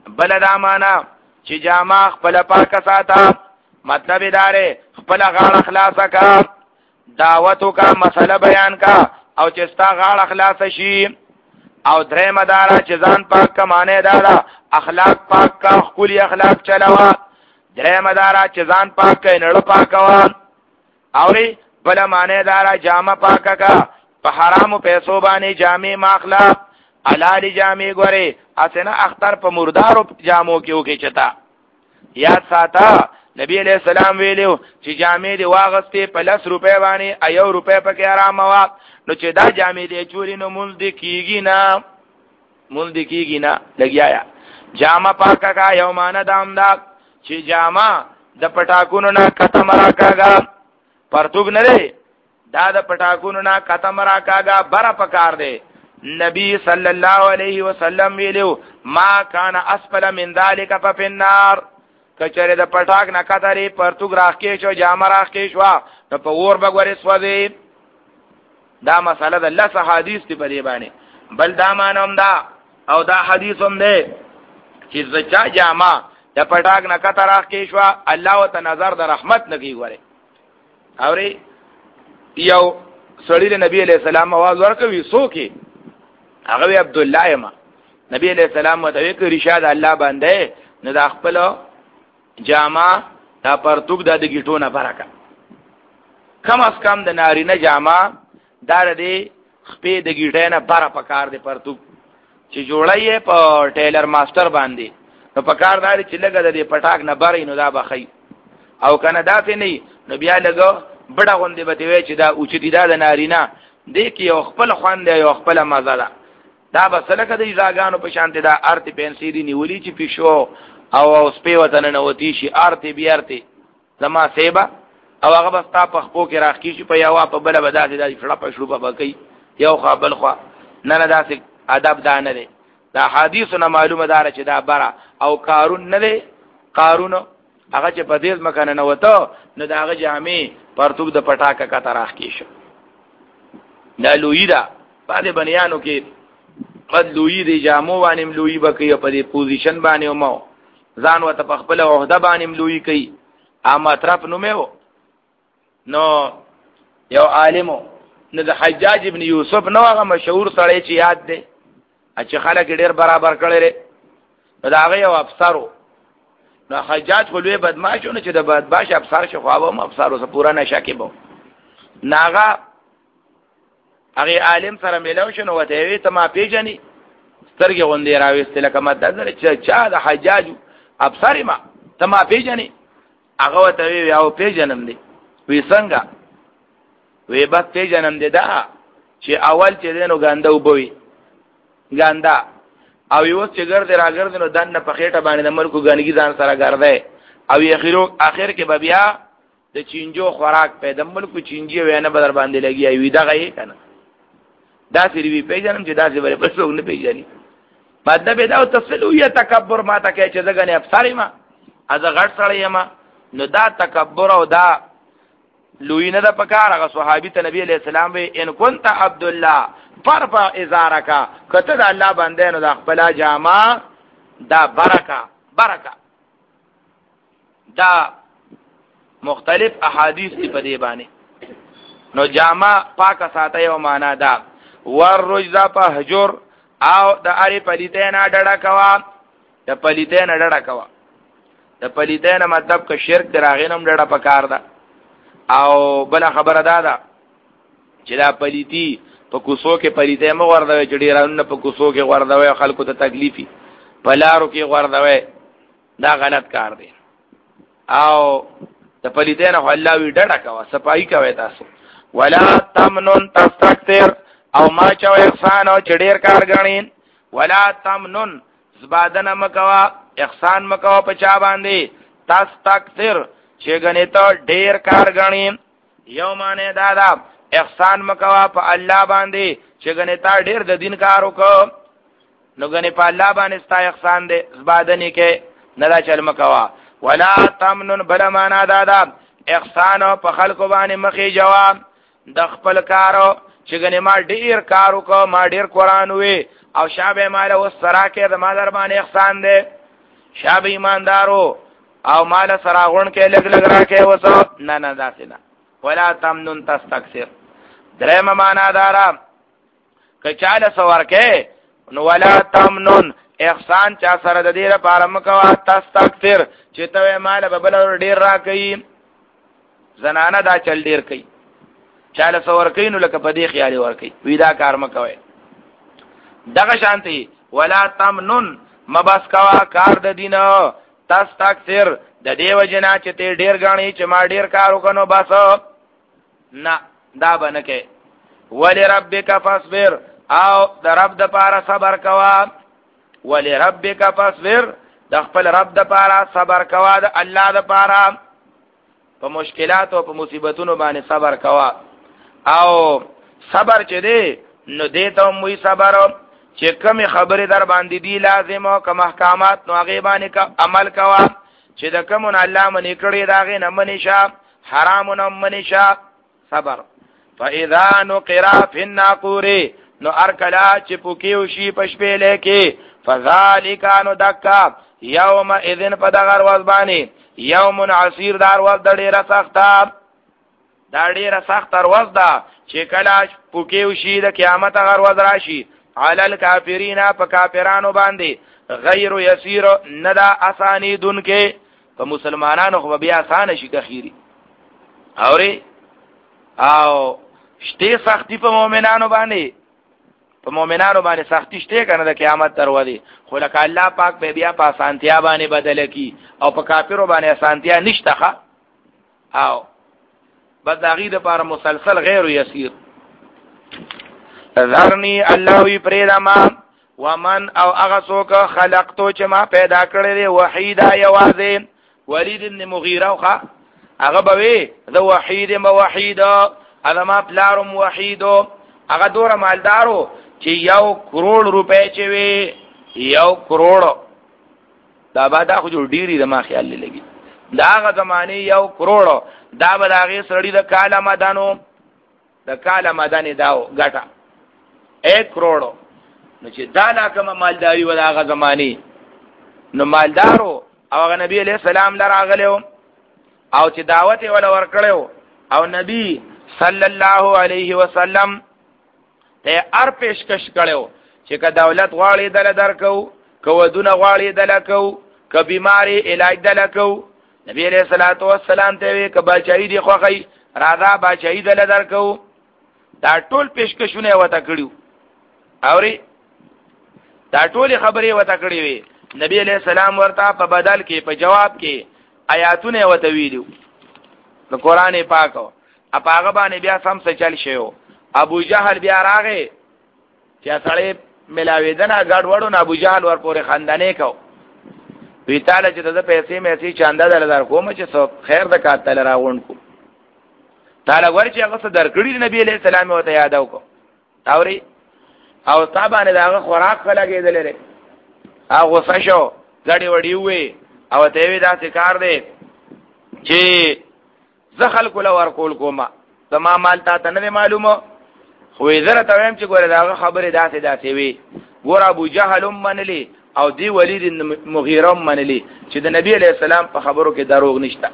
[SPEAKER 1] بل دا معنا چې جامه خپل پاک ساته، مطلب داره خپل غاړه خلاصه کا، دعوتو کا، مسله بیان کا، او چې ستا غاړه خلاصه شي. او درې مدارا چې ځان پاک کا معنی دارا اخلاق پاک کا، خپل اخلاق چلاوا. درې مدارا چې ځان پاک کا نړ پاکوا. اوري بل معنی دارا جامه پاک کا، په حرامو پیسو باندې جامې ماخلا، حلال جامې ګوري اسنه اختر په مردارو جامو کې وکي چتا. یاد ساته نبی علیہ السلام ویلو چې جامې دی واغستې په لس روپے باندې ایو روپے پکې آرام وا، نو چې دا جامې دی چوری نو مونږ دی کیږي نه، مونږ دی کیږي نه. لګیا جامه پاکه کا یو مان دام دا چې جامه د پټاکونو نه ختم راکاګا، پرتوګ نه دی دا د پټاکونو نه ختم راکاګا، بر پکار دی. نبی صلی الله علیه وسلم ویلو ما کان اسفل من ذلک ففي النار، کچره د پټاک نه کتري پرتوګ راخې شو، جامه راخې شو، نو په اور بغوري سوځي. دا مسله د الله حدیث دی په دی باندې. بل دا مانوم دا او دا حدیث هم دی چې زچا جامه د پټاک نه کتر راخې شو، الله وت نظر د رحمت نه کی غوري. اوري یو سړی نبی علیہ السلام आवाज ورکوي سوکي، هغه عبد الله ما نبی علیہ السلام متوي کې رشاد الله باندې نه د خپل جامه دا پرتوګ د گیټونه برکه، کم از کم د نارینه جامه دار دی خپې د گیټه نه بار پکار دی پرتوګ چې جوړایې په ټیلر ماستر باندې، نو پکار دار چې لګه د پټاک نه بارې نو دا بخی. او کنه داسې نه نو بیا لګو بڑا غوندې به وی چې دا اوچتی دا د نارینه دی کې یو خپل خوان دی یو خپل مزه ده. دا بسله کده ځاګانو په شانته دا ارتی پنسيري نیولې چې پښو او سپې وطن نه وتی شي ارتی بیارتی زما سیبا او هغه بستا په خپو کې راخی شي په یو په بل بداسې دا شړه په شړو په بکی یو خپل خو نه نه داسې ادب دا نه دی. دا حدیثونه معلومه دار چې دا برا او قارون نه دی، قارون هغه چې په دې مکان نه وته نو دا هغه جامې پرتوب د پټاکه کا تراخ کې شو. دا لوی دا باندې بنیانو کې قد لوی دی جامو باندې لوی بکی په دې پوزیشن باندې مو ځان وته په خپل عہده باندې لوی کوي. اما اطراف نو مې نو یو عالمو نو د حجاج ابن یوسف نو هغه مشهور سړی چې یاد دی چې خلک ډیر برابر کړي لري، دا هغه یو افسرو. نو حجاج خو لوی بدمعش نه چې د بدمعش افسر شو، خو هغه افسرو سره پورا نشه کې بو ناغه هغه عالم سره ملاو شنو وته وی ته ما پیژنې سترګې غوندې راوېست لکه مدد چې چا د حجاج افسر ما ته ما پیژنې، هغه وته وی او پیژنم دي. وی څنګه؟ وی بس پیژنم دي دا چې اول چې دینو ګاندا وبوي ګاندا او یو چې ګرځي راګرځي نو دنه په خېټه باندې د ملکو غنګي ځان سره ګرځي او اخیرو اخر کې به بیا د چینجو خوراک پیدا ملکو چینجی وینه بدر باندې لګي وي دا غي کنه. دا سری وی پیژنم چې دا سری په څو نه پیژني مطلب دا او تسلویه تکبر ما ته کې چې دغه نه افسری ما از غړ سره ما نو دا تکبر او دا لوی نه د پکار هغه صحابي ته نبی علیہ السلام وی ان كنت عبد الله فرفع ازارکا کته د الله باندې نو د خپل جامه دا برکه برکه. دا مختلف احادیث دی په دی باندې. نو جامه پاک ساته یو معنا دا ور رجزا په حجر او د اری پلیتین ډډه کوا، د پلیتین ډډه کوا، د پلیتین مطلب که شرک دراغینم ډډه پکار ده. او بل خبره دا ده چې دا پلیتی په کوسو کې پلیته مو ورده چې ډیرانو په کوسو کې ورده خلکو ته تکلیفي په لارو کې ورده، دا غلط کار دی. او د پلیته نه الله وی ډډه کوا، صفائی کوي تاسو. ولا تمنن تستكثر او ما چا احسان او چډیر کار غنین، ولا تمنن زبادن مکوا احسان مکوا په چا باندې تستكثر چې غنی ته ډیر کار غنین. یو معنی دا دا احسان مکوا په الله باندې چې غنی ته ډیر د دین کار وکړو نو غنی په الله باندې ستا احسان دې زبادنی کې نه دا چل مکوا. ولا تمنن بل معنا دا دا احسان په خلکو باندې مخې جواب د خپل کارو چې غنی ما ډیر کار وکړو، ما ډیر قران وې او شابه مال او سراکه د ما در باندې احسان دې شاب ایماندارو او مال سراغون کې لګ لګ راکې وسو نه نه داسې نه. ولا تمنن تستكثر درېمه معنا دارا کچاله سورکه نو ولا تمنن احسان چا سره د دې لپاره مکوا تستكثر چې ته مال به بل ډیر راکې زنانه دا چل ډیر کوي چاله سورکې نو لکه په دې خیالي ورکې وی دا کار مکوي دغه شانتي ولا تمنن مبس کوا کار د دینه تستكثر د دیو جنا چې ته ډیر غاڼي چې ما ډیر کار وکړو بس نه دا بنکه ولربک فاصبر او د رب د پاره صبر کوا ولربک فاصبر د خپل رب د پاره صبر کوا د الله د پاره په مشکلات او په مصیبتونو باندې صبر کوا او صبر چې دی نو دې ته موي صبر چې کوم خبره در باندې دی لازم او کوم احکامات نو هغه باندې کا عمل کوا چې د کوم الله منی کړی داغه نه منیشا حرام نه منیشا صبر. فاذا نقر في الناقور نو ارکلا چې پوکیو شي پشپېلې کې فذلک نو دکا یوم اذن په دغه ورځ باندې یوم عسیر دار ورځ د ډیره سخته دا ډیره سخته ورځ ده چې کله پوکیو شي د قیامت هغه ورځ راشي علی الکافرین په کافرانو باندې غیر یسیر ندا اسانی دن کې په مسلمانانو خو بیا آسان شي کخيري اوري او شته سختی په مؤمنانو باندې په مؤمنانو باندې سختی شته کنه د قیامت دروازه خو لکه الله پاک به بیا په اسانتیا باندې بدل کی او په کافرو باندې اسانتیا نشته او بس داغی د پاره مسلسل غیر یسیر. ذرنی الله وی پریدا ما ومن او هغه څوک خلقتو چې ما پیدا کړی دی وحیدا یوازې ولید ابن مغیره خو هغه به د وحید موحید هغه ما پلارم وحیدو هغه دور مالدارو چې یو کروڑ روپے چې وی یو کروڑ دا بعد خو جوړ ډیری د ما خیال لګي دا هغه زمانه یو کروڑ دا به هغه سړی د کاله مدانو د کاله مدانی داو ګټه ایک کروڑ نو چې دا لا کوم مالداری و هغه زمانه نو مالدارو او هغه نبی علیہ السلام لراغلو او چې دعوت ولا ورکړو او نبی صلی الله علیه وسلم ته ار پیشکش کړو چې که دولت غواړي دل درکو کو دونه غواړي دل کو ک بیماری علاج دل کو نبی علیہ الصلوۃ والسلام ته وی ک بچی دی خوخی راځه بچی دل درکو دا ټول پیشکشونه وته کړیو اوري دا ټول خبرې وته کړې وی نبی علیہ السلام ورته په بدل کې په جواب کې آیاتونه وته ویلو د قران پاک او هغه باندې بیا سم څه چل شیو ابو جهل بیا راغې چې سړی ملاویدنه ګډ وړو نه ابو جهل ور پورې خندانې کو وی تعالی چې د پیسې مې سي چاندا دل در کوم چې څو خیر د کاتل راغون کو تعالی ور چې هغه څه درکړي نبی علیہ السلام وته یادو کو اوري او تابانه داغه خوراک کلاګېدل لري هغه فشو غړي وړي وې او ته وی دا څه کار دی چې زخل کول ور کول کوما تمام مال تا ته نه معلومه خو زره ته ويم چې ګوره دا خبره داسې داسې وي ګور ابو جهل منلی او دی ولید مغیره منلی چې د نبی علیہ السلام په خبرو کې دروغ نشته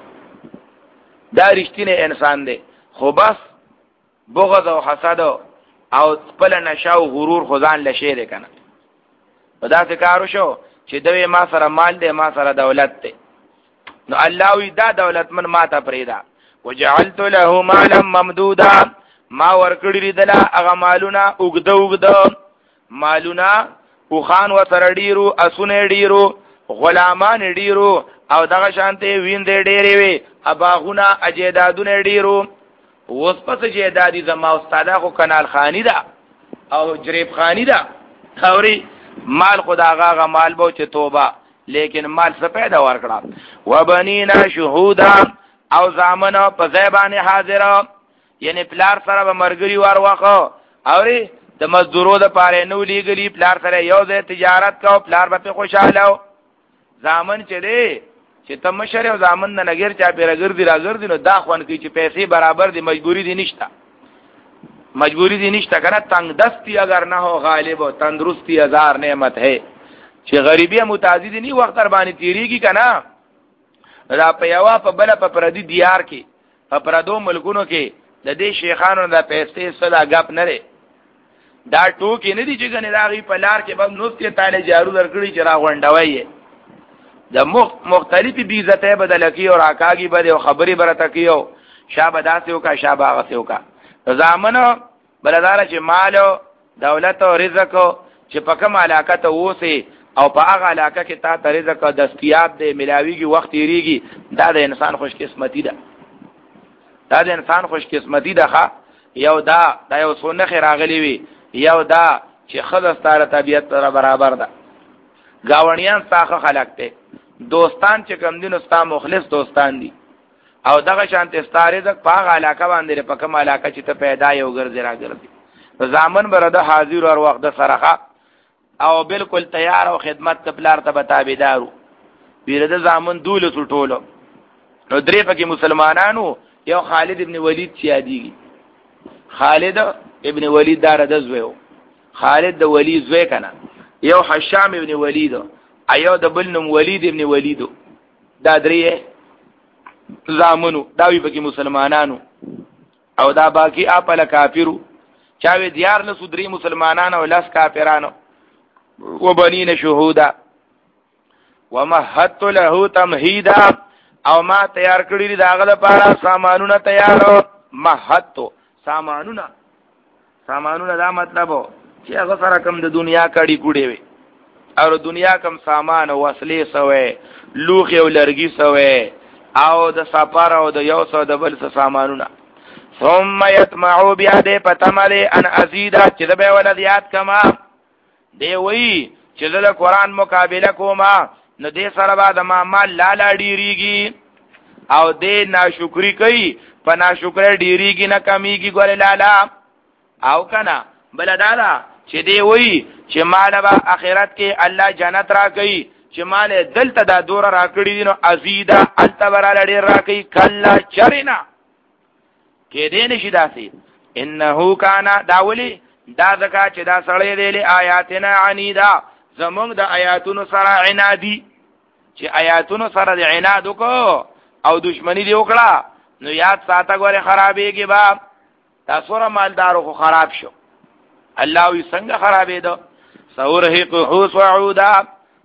[SPEAKER 1] دا رښتینی انسان دی خو بس بغض او حسد او خپل نشه او غرور خدان لشه دی کنه دا څه کارو شو چې دوی ما سره مال دی ما سره دولت دی نو الله وی دا دولت من ما ته پریدا وجعلت له مالا ممدودا ما ورکړی دلا هغه مالونه وګدو وګدو مالونه او خان و سره ډیرو اسونه ډیرو غلامان ډیرو او دغه شانته ویندې ډیرې وي اباغونه اجدادونه ډیرو اوس پس جیدادی زما استاده خو کنال خانی ده او جریب خانی ده اوري مال خداغه غ مال بو چې توبه لیکن مال څه پیدا ورکړه وبنینا شهودا او زامن په زبانه حاضر یعنی پلار سره به مرګري ور واخو اوري د مزدورو د پاره نو لیګلی پلار سره یو ځای تجارت کو پلار به خوشاله زامن چې دی چې ته مشر او زامن نه نګر چا پیرګر دی راګر دی نو دا خوان کی چې پیسې برابر دی مجبوری دی نشتا مجبوری دی نشتا کنه تنگ دستی اگر نہ ہو غالب و تندرستی ہزار نعمت ہے چې غریبی متعدد نه وخت تر باندې تیریږي کنه دا په یوا په بل په پردي دیار کې په پردو ملکونو کې د دې شیخانو د پیسې صدا غپ نه لري دا ټوکی نه دي چې ګنې راغي په لار کې به نوستي تعالی جارو درکړي چې را غونډوي د مختلفي بیزته بدل کی او راکاږي به خبري برته کیو شابه داسیو کا شابه غسیو کا زامنو بلدار چې مال دولت او رزق چې په کوم علاقه ته وسی او په هغه علاقه کې تا ته رزق دستیاب دی ملاویږي وخت یریږي دا د انسان خوش قسمتی ده دا د انسان خوش قسمتی ده یو دا دا یو سونه راغلی وي یو دا چې خدای ستاره طبيعت سره برابر ده گاونیان ساخه خلق ته دوستان چې کم دین استا مخلص دوستان دي او دغه شانت ستاره د پاغه علاقه باندې په کوم علاقه چې ته پیدا یو ګرځي را ګرځي زامن برده حاضر او وخت سره او بالکل تیار او خدمت تبلار ته بتابیدارو بیرده زامن دول ټولو نو درې پکې مسلمانانو یو خالد ابن ولید سیادی خالد ابن ولید دار د زویو خالد د ولید زوی کنه یو حشام ابن ولید ایو د بل نوم ولید ابن ولید دا درې زامنو داوی پکې مسلمانانو او دا باقی اپل کافرو چاوي دیار له سودري مسلمانانو او لاس کافرانو وبنين شهودا ومهدت له تمهيدا او ما تیار کړی داغه لپاره سامانونه تیار مهدت سامانونه سامانونه دا مطلب چې هغه سره کم د دنیا کړي ګوډې وي او دنیا کم سامان او وسلې سوې لوخ او لرګي سوې او د سفر او د یو څو د بل څه سامانونه ثم يطمعوا بیا دې پتمله ان ازيد چې د به ولادیات کما دی وی چې د قرآن مقابله کوما نو دې سره بعد ما مال لالا ډیریږي او دې ناشکری کوي په ناشکر ډیریږي نه کمیږي ګور لالا او کنا بلدالا چې دی وی چې مال با اخرت کې الله جنت را کوي چې مال دلته دا دور را کړی دي نو ازیدا التبر لړ را کوي کلا چرینا کې دې نشي داسي انه کانا داولی دا زکا چې دا سړی دی له آیاتنا عنیدا زمونږ د آیاتونو سره عنادي چې آیاتونو سره د عناد وکړو او دشمنی دی وکړه نو یاد ساته غوړې خرابېږي با تاسو را مالدارو خو خراب شو الله وي څنګه خرابې ده سورهقه صعودا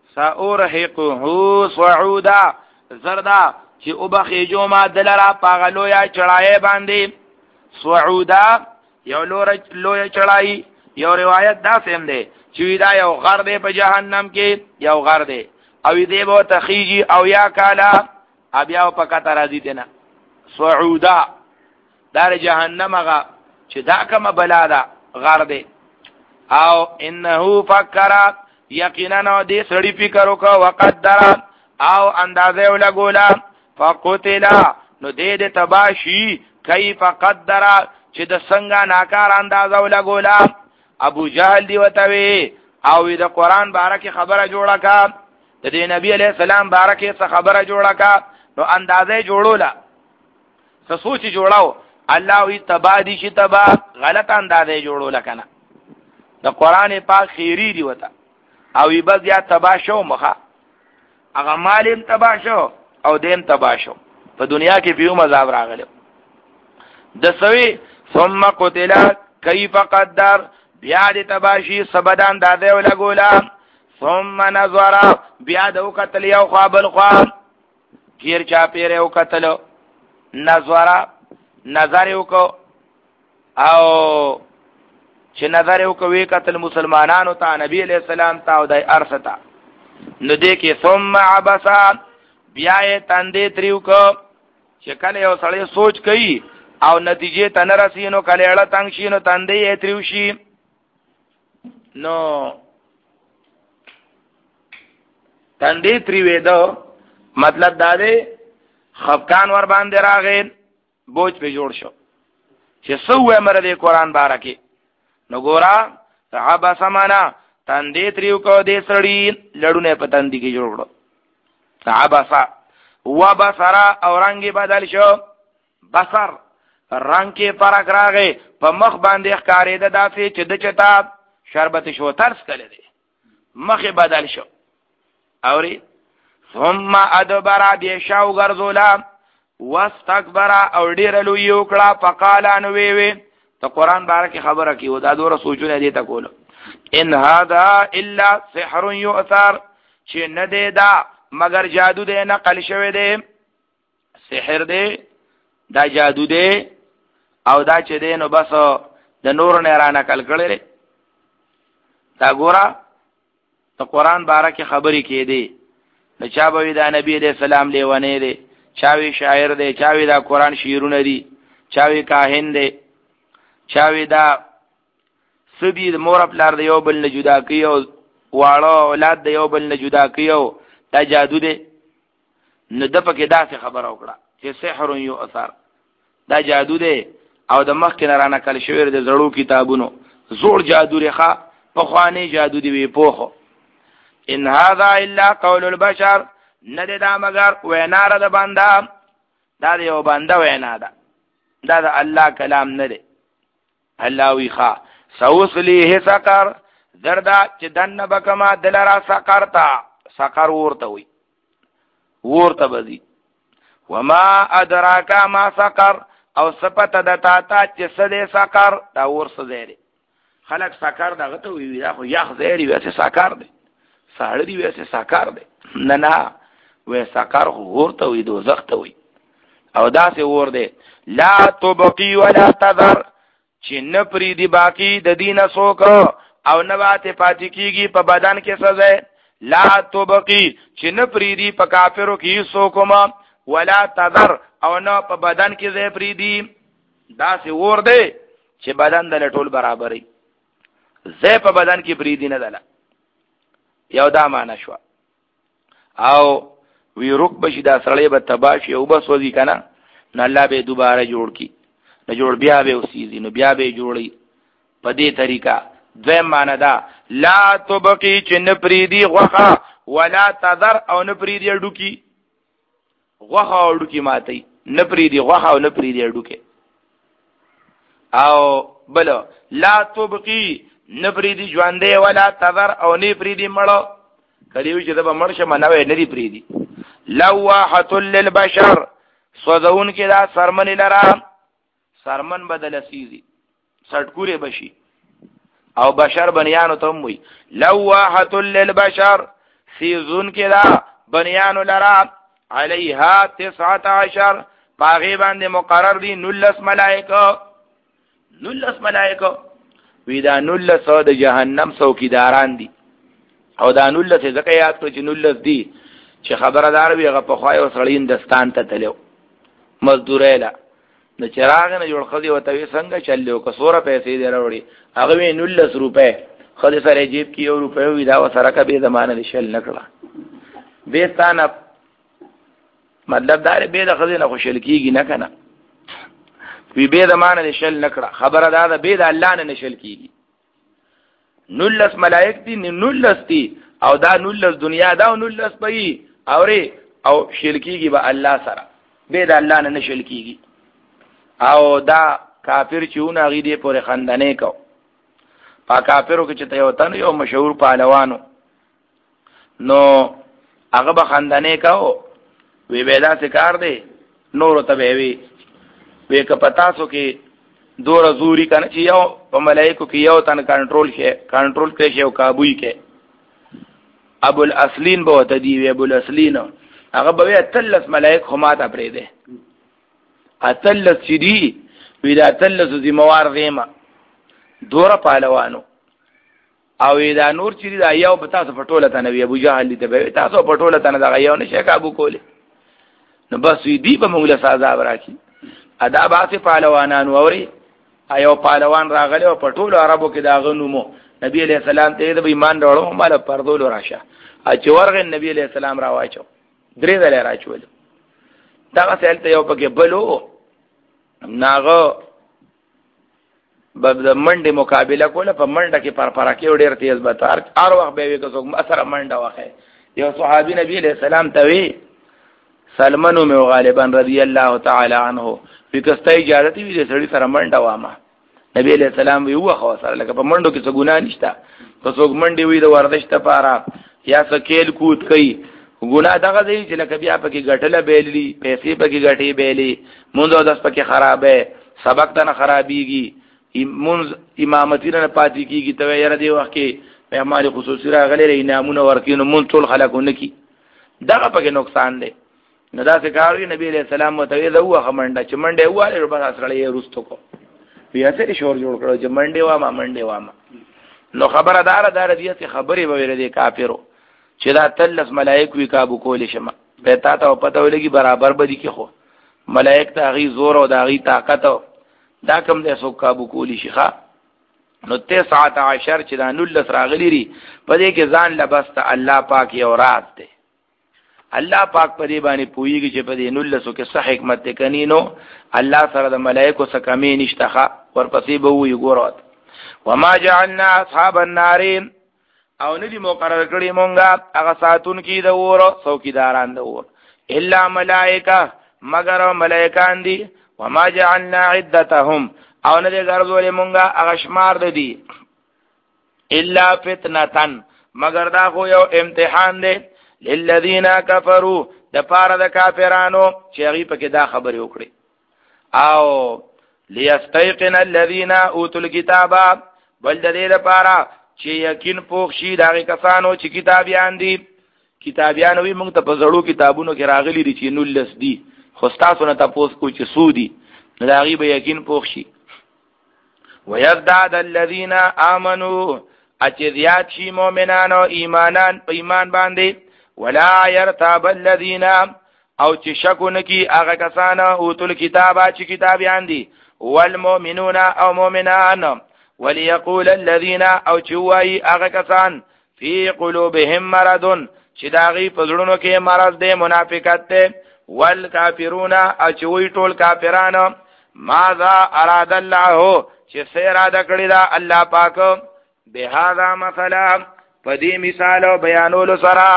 [SPEAKER 1] سورهقه صعودا زردا چې او بخېجو ما دلرا پاغلو یا چړای باندې صعودا یو لور لوی چړای یو روایت دا سم دی چې دا یو غر دی په جهنم کې یو غر دی او دې به تخیجی او یا کالا بیا په کته راځي تنه صعودا دار جهنم هغه چې دا کومه بلا ده غر دی او انه فکر یقینا دې سړی فکر وکړه وقدر او اندازې ولګولا فقتل نو دې دې تباشی کیف قدر چې د څنګه ناکار اندازه ولګولا ابو جهل دی وتوي او د قران بارکه خبره جوړه کا د دې نبی علیہ السلام بارکه څه خبره جوړه کا نو اندازې جوړولا څه سوچ جوړاو الله وی تبادی شي تبا غلط اندازې جوړولا کنه د قران پاک خیری دی وتا او ای بس یا تبا شو مخه هغه مالم تبا شو او دیم تبا شو په دنیا کې بیو مذاب راغلو د سوي ثم قتل كيف قدر بیا د تباشی سبدان داده ولا ګولا ثم نظر بیا د قتل یو خابل خوا غیر چا پیر یو قتل نظر نظر یو کو او چې نظر یو کوي قتل مسلمانانو ته نبی علیہ السلام ته او د ارستا نو دې کې ثم عبسا بیا یې تندې تریو کو چې کله یو سړی سوچ کوي او نتیجه ته نه رسینو کله اړه تنگ شینو تندې یې تریو شي نو تندې تریوې دو مطلب دا دی خفقان ور باندې راغې بوج په جوړ شو چې سوې مر دې قران بارکه نو ګورا صحابه سمانا تندې تریو کو دې سړی لړونه په تندې کې جوړ کړو صحابه سا و بصر او رنگ بدل شو بصر رنگ کې فرق راغی په مخ باندې ښکارېده داسې چې د چتا شربت شو ترس کړي دي مخ بدل شو اوري ثم ادبر بیا شاو ګرځولا واستكبر او ډیر لوی وکړه فقال ان وی وی ته قران بارک خبره کی و دا دور سوچونه دي تا کول ان هذا الا سحر يؤثر چې نه دی دا مگر جادو دی نقل شوی دی سحر دی دا جادو دی او دا چې دی نو بس د نور نه را نقل کړي دا ګورا ته قران بارک خبرې کی دی نو چا به دا نبی دې سلام لیونه دی چاوی شاعر دی چاوی دا قران شعرونه دي چاوی کاهن دی چاوی دا سدی د مور خپل د یو بل نه جدا کیو واړو اولاد د یو بل نه جدا کیو دا جادو دی نو د پکې داسې خبره وکړه چې سحر یو اثر دا جادو دی او د مخ کې نه نقل شوی د زړو کتابونو زوړ جادو ریخه په خواني جادو دی وی پوخو ان هذا الا قول البشر نه دا مگر وینا را د بنده دا د یو بنده وینا ده دا د الله کلام نه دی الله وی ښا سوسلیه سقر زردا چې دنه بکما دلرا سقر تا سقر ورته وی ورته بزی وما ادراک ما سقر او سپت د تا تا چې سده سقر دا ورسه دی خلق سقر دغه ته وی دا خو یخ زیری وسه سقر دی ساړه دی وسه سقر دی نه نه وې سقر ورته وی دوزخ ته وی او دا سه ور دی لا تبقي ولا تذر چې نه پری دی باقی د دینه سوک او نه واته پاتې کیږي په بدن کې سزا لا تبقي چې نه پری دی په کافرو کې سوکما ولا تذر او نه په بدن کې زې پری دی دا سه ور دی چې بدن د ټول برابرې زې په بدن کې پری دی نه دله یو دا معنا شو او وی رک بشي دا سړی به تباشي او بس وځي کنه نو الله به دوباره جوړ کی نو جوړ بیا به اوسېږي نو بیا به جوړي په دې طریقہ دویم معنا دا لا تبقي چې نه پریدي غوخه ولا تذر او نه پریدي ډوکی غوخه او ډوکی ماتي نه پریدي غوخه او نه پریدي ډوکی او بل لا تبقي نه پریدي ژوندې ولا تذر او نه پریدي مړو کلیو چې دا مرشه منوي نه دی پریدي لواحه للبشر سوزون کې دا سرمن لرا سرمن بدل سیزي سټکوري بشي او بشر بنیانو تم وي لواحه للبشر سیزون کې دا بنیانو لرا علیها تسعة عشر پاغي باندې مقرر دي نلس ملائکه نلس ملائکه وی دا نلس د جهنم څوکیداران دي او دا نلس زکه یاد کړ چې نلس دي چې خبردار وي هغه په خوای او سړین دستان ته تلو مزدوریلا د چراغ نه جوړ خدي وته وي څنګه چلو که سوره پیسې دی راوړي هغه وی نلس روپے خدي سره جیب کې یو روپے وي دا سره کبه زمانه د شل نکړه به ستانه مطلب دار به د خدي نه خوشل کیږي نه کنه وی به زمانه د شل نکړه خبره دا ده به د الله نه نشل کیږي نلس ملائک دي نلس دي او دا نلس دنیا دا نلس پي اوري او شل کیږي به الله سره به د الله نه نشل کیږي او دا کافر چېونه غي دي پورې خندنه کو پا کافرو کې چې ته یو تن یو مشهور پهلوانو نو هغه به خندنه کو وی ودا سکار دی نور ته وی وی که پتاسو کې دور زوري کنه چې یو په ملائکو کې یو تن کنټرول شي کنټرول کړي شي او کابوي کې ابو الاصلین به ته دی وی ابو الاصلین هغه به تلس ملائک خماته پرې ده اتلس چې دی وی دا تلس ذمہوار دیمه دور پهلوانو او دا نور چې دا یو به تاسو پټوله تنه وی ابو جهل ته به تاسو پټوله تنه دا یو نشه کابو کوله نو بس وی دی په موږ له سزا ورکی ادا باسه پهلوانانو اوري ایو پهلوان راغله او پټول عربو کې دا غنومو نبی علیہ السلام ته د ایمان ډوړو مال پردول راشه اچ ورغه نبی علیہ السلام را واچو درې ځله راچول دا څه ته یو پکې بلو ناغه د منډه مقابله کوله په منډه کې پر پر کې ډېر تیز بتار هر وخت به وي که څوک اثر منډه واخی یو صحابي نبی علیہ السلام ته وی سلمان او غالبا رضی الله تعالی عنه فکسته اجازه وی د سړي سره منډه وامه نبی علیہ السلام وی وخو سره لکه په منډو کې څه ګناه نشته که څوک منډه وی د ورزش ته پاره یا سکیل کود کوي ګناه دغه دی چې لکه بیا پکې ګټله بیللی پیسې پکې ګټي بیلی مونږ او داس پکې خرابې سبق ته نه خرابېږي مونږ امامتی نه پاتې کیږي ته یاره دی وخت کې پیغمبر خصوصي راغلي انعامونه ورکینو مونږ ټول خلکونه کی دغه پکې نقصان دی نو دا څه کاروي نبی علیہ السلام متوی دا وه منډه چې منډه واله رب اسرائیل رستو کو بیا ته شور جوړ کړو چې منډه وا ما منډه وا ما نو خبردار دار دي چې خبرې به ورې کافرو چې دا تلس ملائک وی کابو کول شمه به تا ته پته ولګي برابر بدی کې خو ملائک ته غي زور او دا غي طاقت دا کم دې سو کابو کولی شيخه نو تسعة عشر چې دا نلس راغلی ری په دې کې ځان لبست الله پاک یو رات دی الله پاک په دې باندې پوېږي چې په دې نلسو کې صح حکمت ته کنينو الله سره د ملائکو څخه کمې نشته ورپسې به وي ګورات وما جعلنا اصحاب النار او ندی مقرر کړی مونږه هغه ساتون کې د اور څوکیداران د اور الا ملائکه مگر ملائکان دي وما جعلنا عدتهم او ندی ګرځولې مونږه هغه شمار دي الا فتنه مگر دا خو یو امتحان دی للذین کفروا د پاره د کافرانو چې هغه پکې دا خبرې وکړي او ليستيقن الذين اوتوا الكتاب بل د دې لپاره چې یقین پوښ شي دا کسانو چې کتابیان دي کتابیان وي موږ ته په زړو کتابونو کې راغلي دي چې نلس دي خو تاسو نه تاسو کو چې سودي دا غي به یقین پوښ شي ويزداد الذين امنوا اچذيات شي مؤمنانو ایمانان په ایمان باندې ولا يرتاب الذين او چې شکونه کی هغه کسان او تل کتابه چې کتابیان دي والمؤمنون او مؤمنان وليقول الذين او چوي هغه کسان في قلوبهم مرض چې داغي پزړونو کې مرض دی منافقت دی والکافرون او چوي ټول کافرانو ماذا اراد الله چې سیر ادا کړی دا الله پاک به هاذا مثلا پدې مثال او بیانولو سره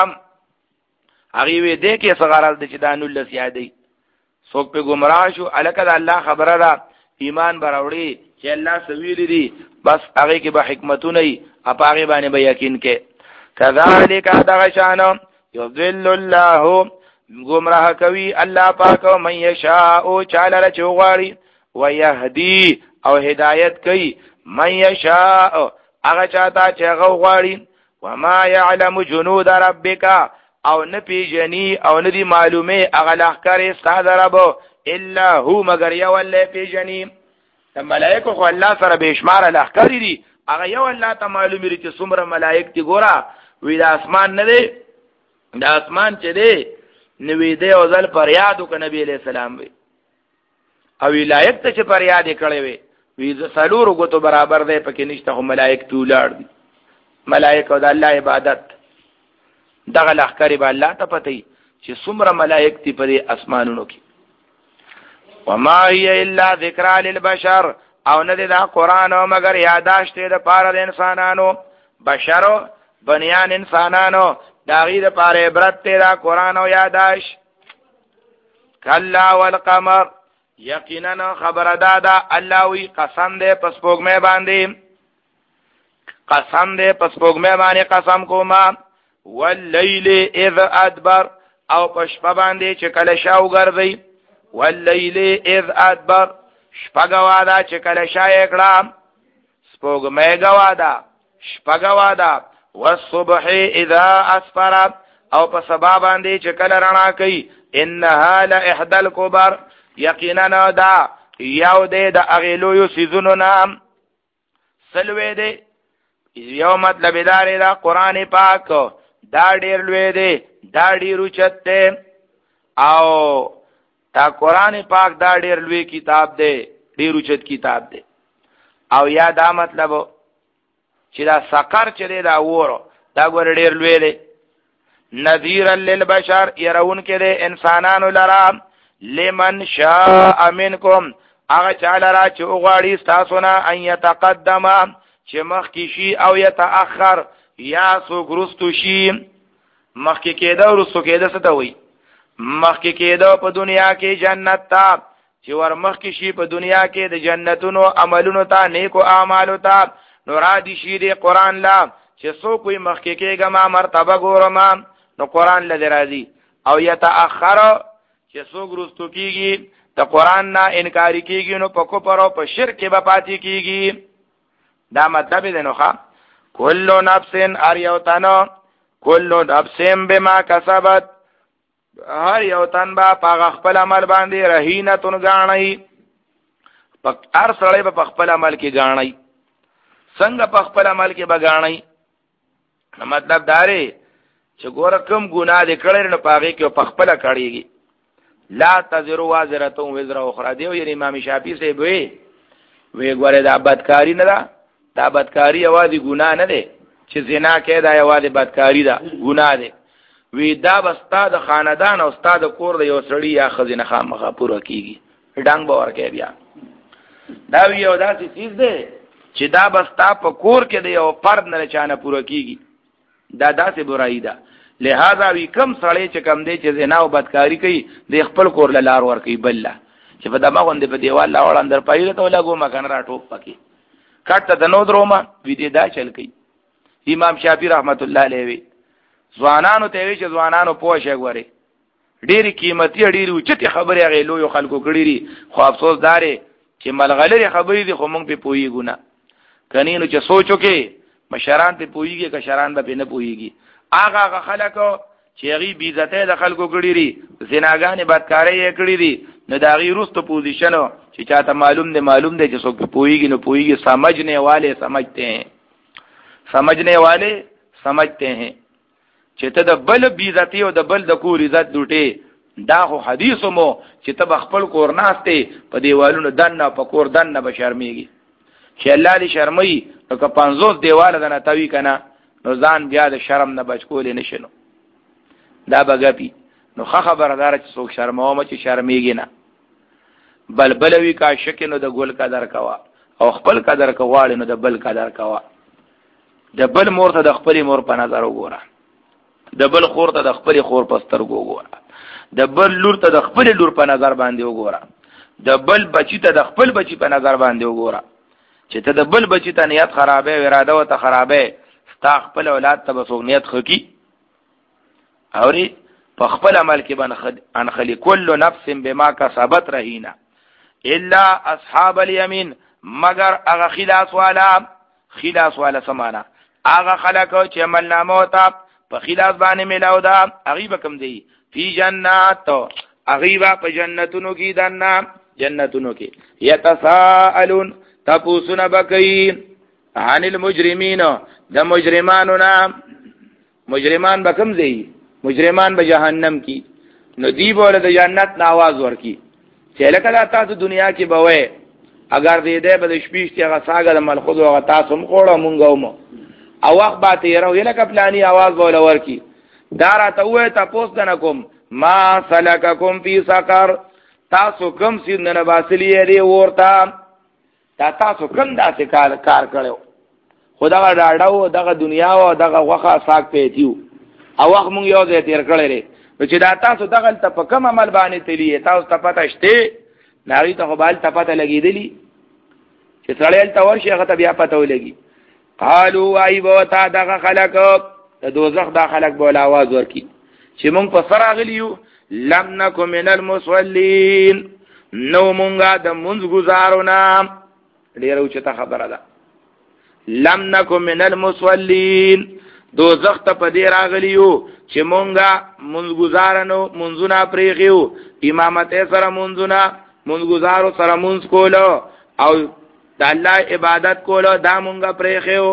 [SPEAKER 1] هغه وی دې کې صغارل د چې دانول لسیادي څوک په گمراه شو الکه د الله خبره ده ایمان براوړي چې الله سویل دي بس هغه کې به حکمتونه ای اپاغه باندې به یقین کې کذالک دغشان یذل الله گمراه کوي الله پاک من یشاء چاله چوغاری ويهدي او هدایت کوي من یشاء هغه چاته چې هغه غواړي وما يعلم جنود ربک او نه پیجنی او نه دی معلومه هغه لخر استاد رب الا هو مگر یو الله پیجنی د ملائکه خو الله سره بشمار لخر دي هغه یو الله ته معلوم لري چې څومره ملائک دي ګوره وی د اسمان نه دی د اسمان چې دی نوې دی او ځل فریاد وکړ نبی علیہ السلام وی او ولایت ته چې فریاد کړي وی وی سلور غوتو برابر دی پکې نشته خو ملائک تولاړ دي ملائکه د الله عبادت دغه لخر به الله ته پته چې څومره ملائک دي په اسمانونو کې وما هي الا ذکر للبشر او نه دا قران او مگر یاداشت د پاره د انسانانو بشرو بنیان انسانانو دا غي د پاره عبرت ته دا قران او یاداش کلا والقمر یقینا خبر دادا الله وی قسم دې پس پوغمه باندې قسم دې پس پوغمه باندې قسم کوما واللیل اذ ادبر او پشپ باندې چې کله شاو ګرځي واللیل اذ ادبر شپګوادا چې کله شای کړه سپوږمۍ گوادا شپګوادا والصبح اذا اسفر او په سبا باندې چې کله رڼا کوي انها لاحد الكبر یقینا دا یو دې د اغلو یو سيزونو نام سلوې دې یو مطلب دار دا قران پاک دا ډیر لوی دی دا ډیر اوچته او دا قران پاک دا ډیر لوی کتاب دی ډیر اوچت کتاب دی او یا دا مطلب چې دا سقر چې دا وره دا ګور ډیر لوی دی نذیر للبشر يرون کې د انسانانو لرا لمن شاء منکم هغه چاله را چې وغواړي تاسو نه ان يتقدم چې مخ کې شي او يتأخر یا سو ګرستو شي مخکې کېده او رستو کېده څه ته وایي مخکې کېده په دنیا کې جنت ته چې ور مخکې شي په دنیا کې د جنتونو عملونو ته نیکو اعمالو ته نو را دي شي د قرآن لا چې سو کوئی مخکې کېږه ما مرتبه ګورم نو قرآن لدی راځي او یتاخر چې څوک رستو کېږي د قرآن نه انکاری کېږي نو په کفر او په شرک به پاتې کېږي. دا مطلب دی نو ښه کل نفس هر یو تن کل نفس بما کسبت هر یو تن با په خپل عمل باندې رهینتون غاڼي هر سړی به په خپل عمل کې غاڼي څنګه په خپل عمل کې به غاڼي مطلب داره چې ګوره کوم ګناه دې کړی نو پاغې کې په خپل کړیږي لا تزر وازره وزر اخرى دی یعنی امام شافعي صاحب وی وی ګوره دا بدکاری نه ده دا بدکاری اوازي ګناه نه ده چې زنا کې دا اوازي بدکاری ده ګناه ده وی دا بستا د خاندان او استاد کور د یو سړی یا خزینه خامخه پوره کیږي ډنګ باور کې بیا دا یو داسې چیز ده چې دا بستا په کور کې د یو فرد نه چانه پوره کیږي دا داسې برایي ده. لہذا وی کم سړی چې کم دی چې زنا او بدکاری کوي د خپل کور له لار ور کوي بل چې په دماغ باندې په دیوال لا وړاندې پایله ته لګو مکان را ټوپ پکې کټه د نو درومه وی دې دا چل کوي. امام شافعي رحمت الله علیه وی ځوانانو ته وی چې ځوانانو پوښه غوري ډېری قیمتي ډېری اوچتي خبره غېلو یو خلکو کړی خو افسوس داره چې ملغلره خبرې دي خو مونږ په پوېږو نه کنينو چې سوچو کې مشران په پوېږي که شران به نه پوېږي هغه هغه خلکو چې غي بیزته د خلکو کړی دي زناګانې بدکاري یې کړی دي نو دا غي روستو پوزیشنو چې چاته معلوم دی معلوم دی چې څوک په پوېږي نو پوېږي سمجھنے والے سمجھتے ہیں سمجھنے والے سمجھتے ہیں چې ته د بل بیزتی او د بل د کور عزت لوټې دا خو حدیثو مو چې ته خپل کور ناشته په دیوالونو دنه په کور دنه به شرمېږي چې الله دې شرمې نو که پنځوس دیواله دنه توي کنه نو ځان بیا د شرم نه بچ کولې نشنو دا بغپی نو خه خبردار چې څوک شرموم چې شرمېږي نه بل بلوي کا شک نو د ګل قدر کوا او خپل قدر کواړي نو د بل قدر کوا د بل مور ته د خپل مور په نظر وګوره د بل خور ته د خپل خور په سترګو وګوره د بل لور ته د خپل لور په نظر باندې وګوره د بل بچی ته د خپل بچی په نظر باندې وګوره چې ته د بل بچی ته نیت خرابې اراده وته خرابې ستا خپل اولاد ته بسوګ نیت خکی اوري په خپل عمل کې باندې ان خلی کل نفس بما کسبت رهینا الا اصحاب اليمين مگر هغه خلاص والا خلاص والا سمانا هغه خلکو چې عمل نامه وتا په خلاص باندې ملاو دا هغه کم دی فی جنات هغه په جنتونو کې دنا جنتونو کې یتساءلون تپوسون بکئی عن المجرمین د مجرمانو نام مجرمان بکم دی مجرمان به جهنم کی نو دی بوله د جنت نا आवाज ورکی چې لکه تاسو دنیا کې بوي اگر دې دې به شپېشتي هغه ساګه د ملخذ او تاسو مخوړه مونږ مو او وخت به تیرو یله کپلانی आवाज بوله ورکی دارا ته وې تاسو دنه کوم ما سلککم فی سقر تاسو کوم سین نه باسلی دی ورته تا تاسو کوم داسې کار کار کړو خدا راډاو دغه دنیا او دغه وخه ساق پیتیو او وخت مونږ یو ځای تیر کړی لري چې دا تاسو دغه ته په کوم عمل باندې تلی تاسو ته پته شته ناری ته خپل ته پته لګیدلی چې سړی ته ورشي هغه ته بیا پته ولګي قالوا ای بو تا دغه خلق د دوزخ دا خلق بوله आवाज ورکی چې مونږ په سره غلیو لم نکو من المصلین نو مونږه د منځ گزارونه ډیره اوچته خبره ده لم نکو من المصلین دوزخ ته په دې راغلیو چې مونږه منځ گزارنو منځونه پریخیو امامت سره منځونه منځ گزارو سره منځ کولو او د الله عبادت کولو دا مونږه پریخیو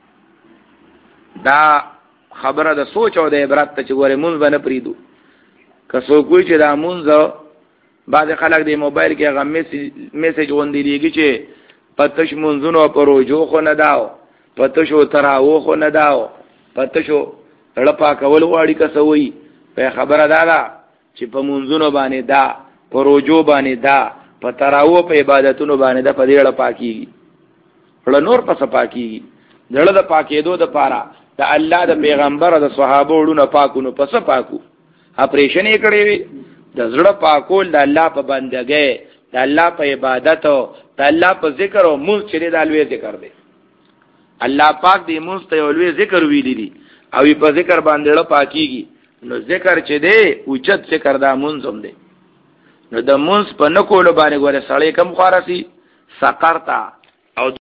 [SPEAKER 1] دا خبره د سوچ او د عبرت ته چې ګوره مونږ باندې پریدو که څوک وي چې دا مونږ بعض خلک د موبایل کې هغه میسج غوندې لیږي چې پتش منځونو پروجو خو نه داو پتشو تراو خو نه داو پتشو لپا کول واړی کسوي په خبره دادا چې په منځونو باندې دا پروجو باندې دا په تراو په عبادتونو باندې دا په دې لپا کیږي په نور په صفاکیږي دړه د پاکېدو د پاره د الله د پیغمبر د صحابه وړو پاکونو پس پاکو اپریشن یې کړی وي د زړه پاکول د الله په بندګۍ د الله په عبادت او د الله په ذکر او مونږ چې د الوی ذکر دی الله پاک دې مونږ ته یو لوی ذکر ویلی دي او په ذکر باندې له پاکيږي نو ذکر چې دی اوچت ذکر دا مونږ هم دی نو د مونږ په نکول باندې ګوره سړی کم خارسي سقرتا او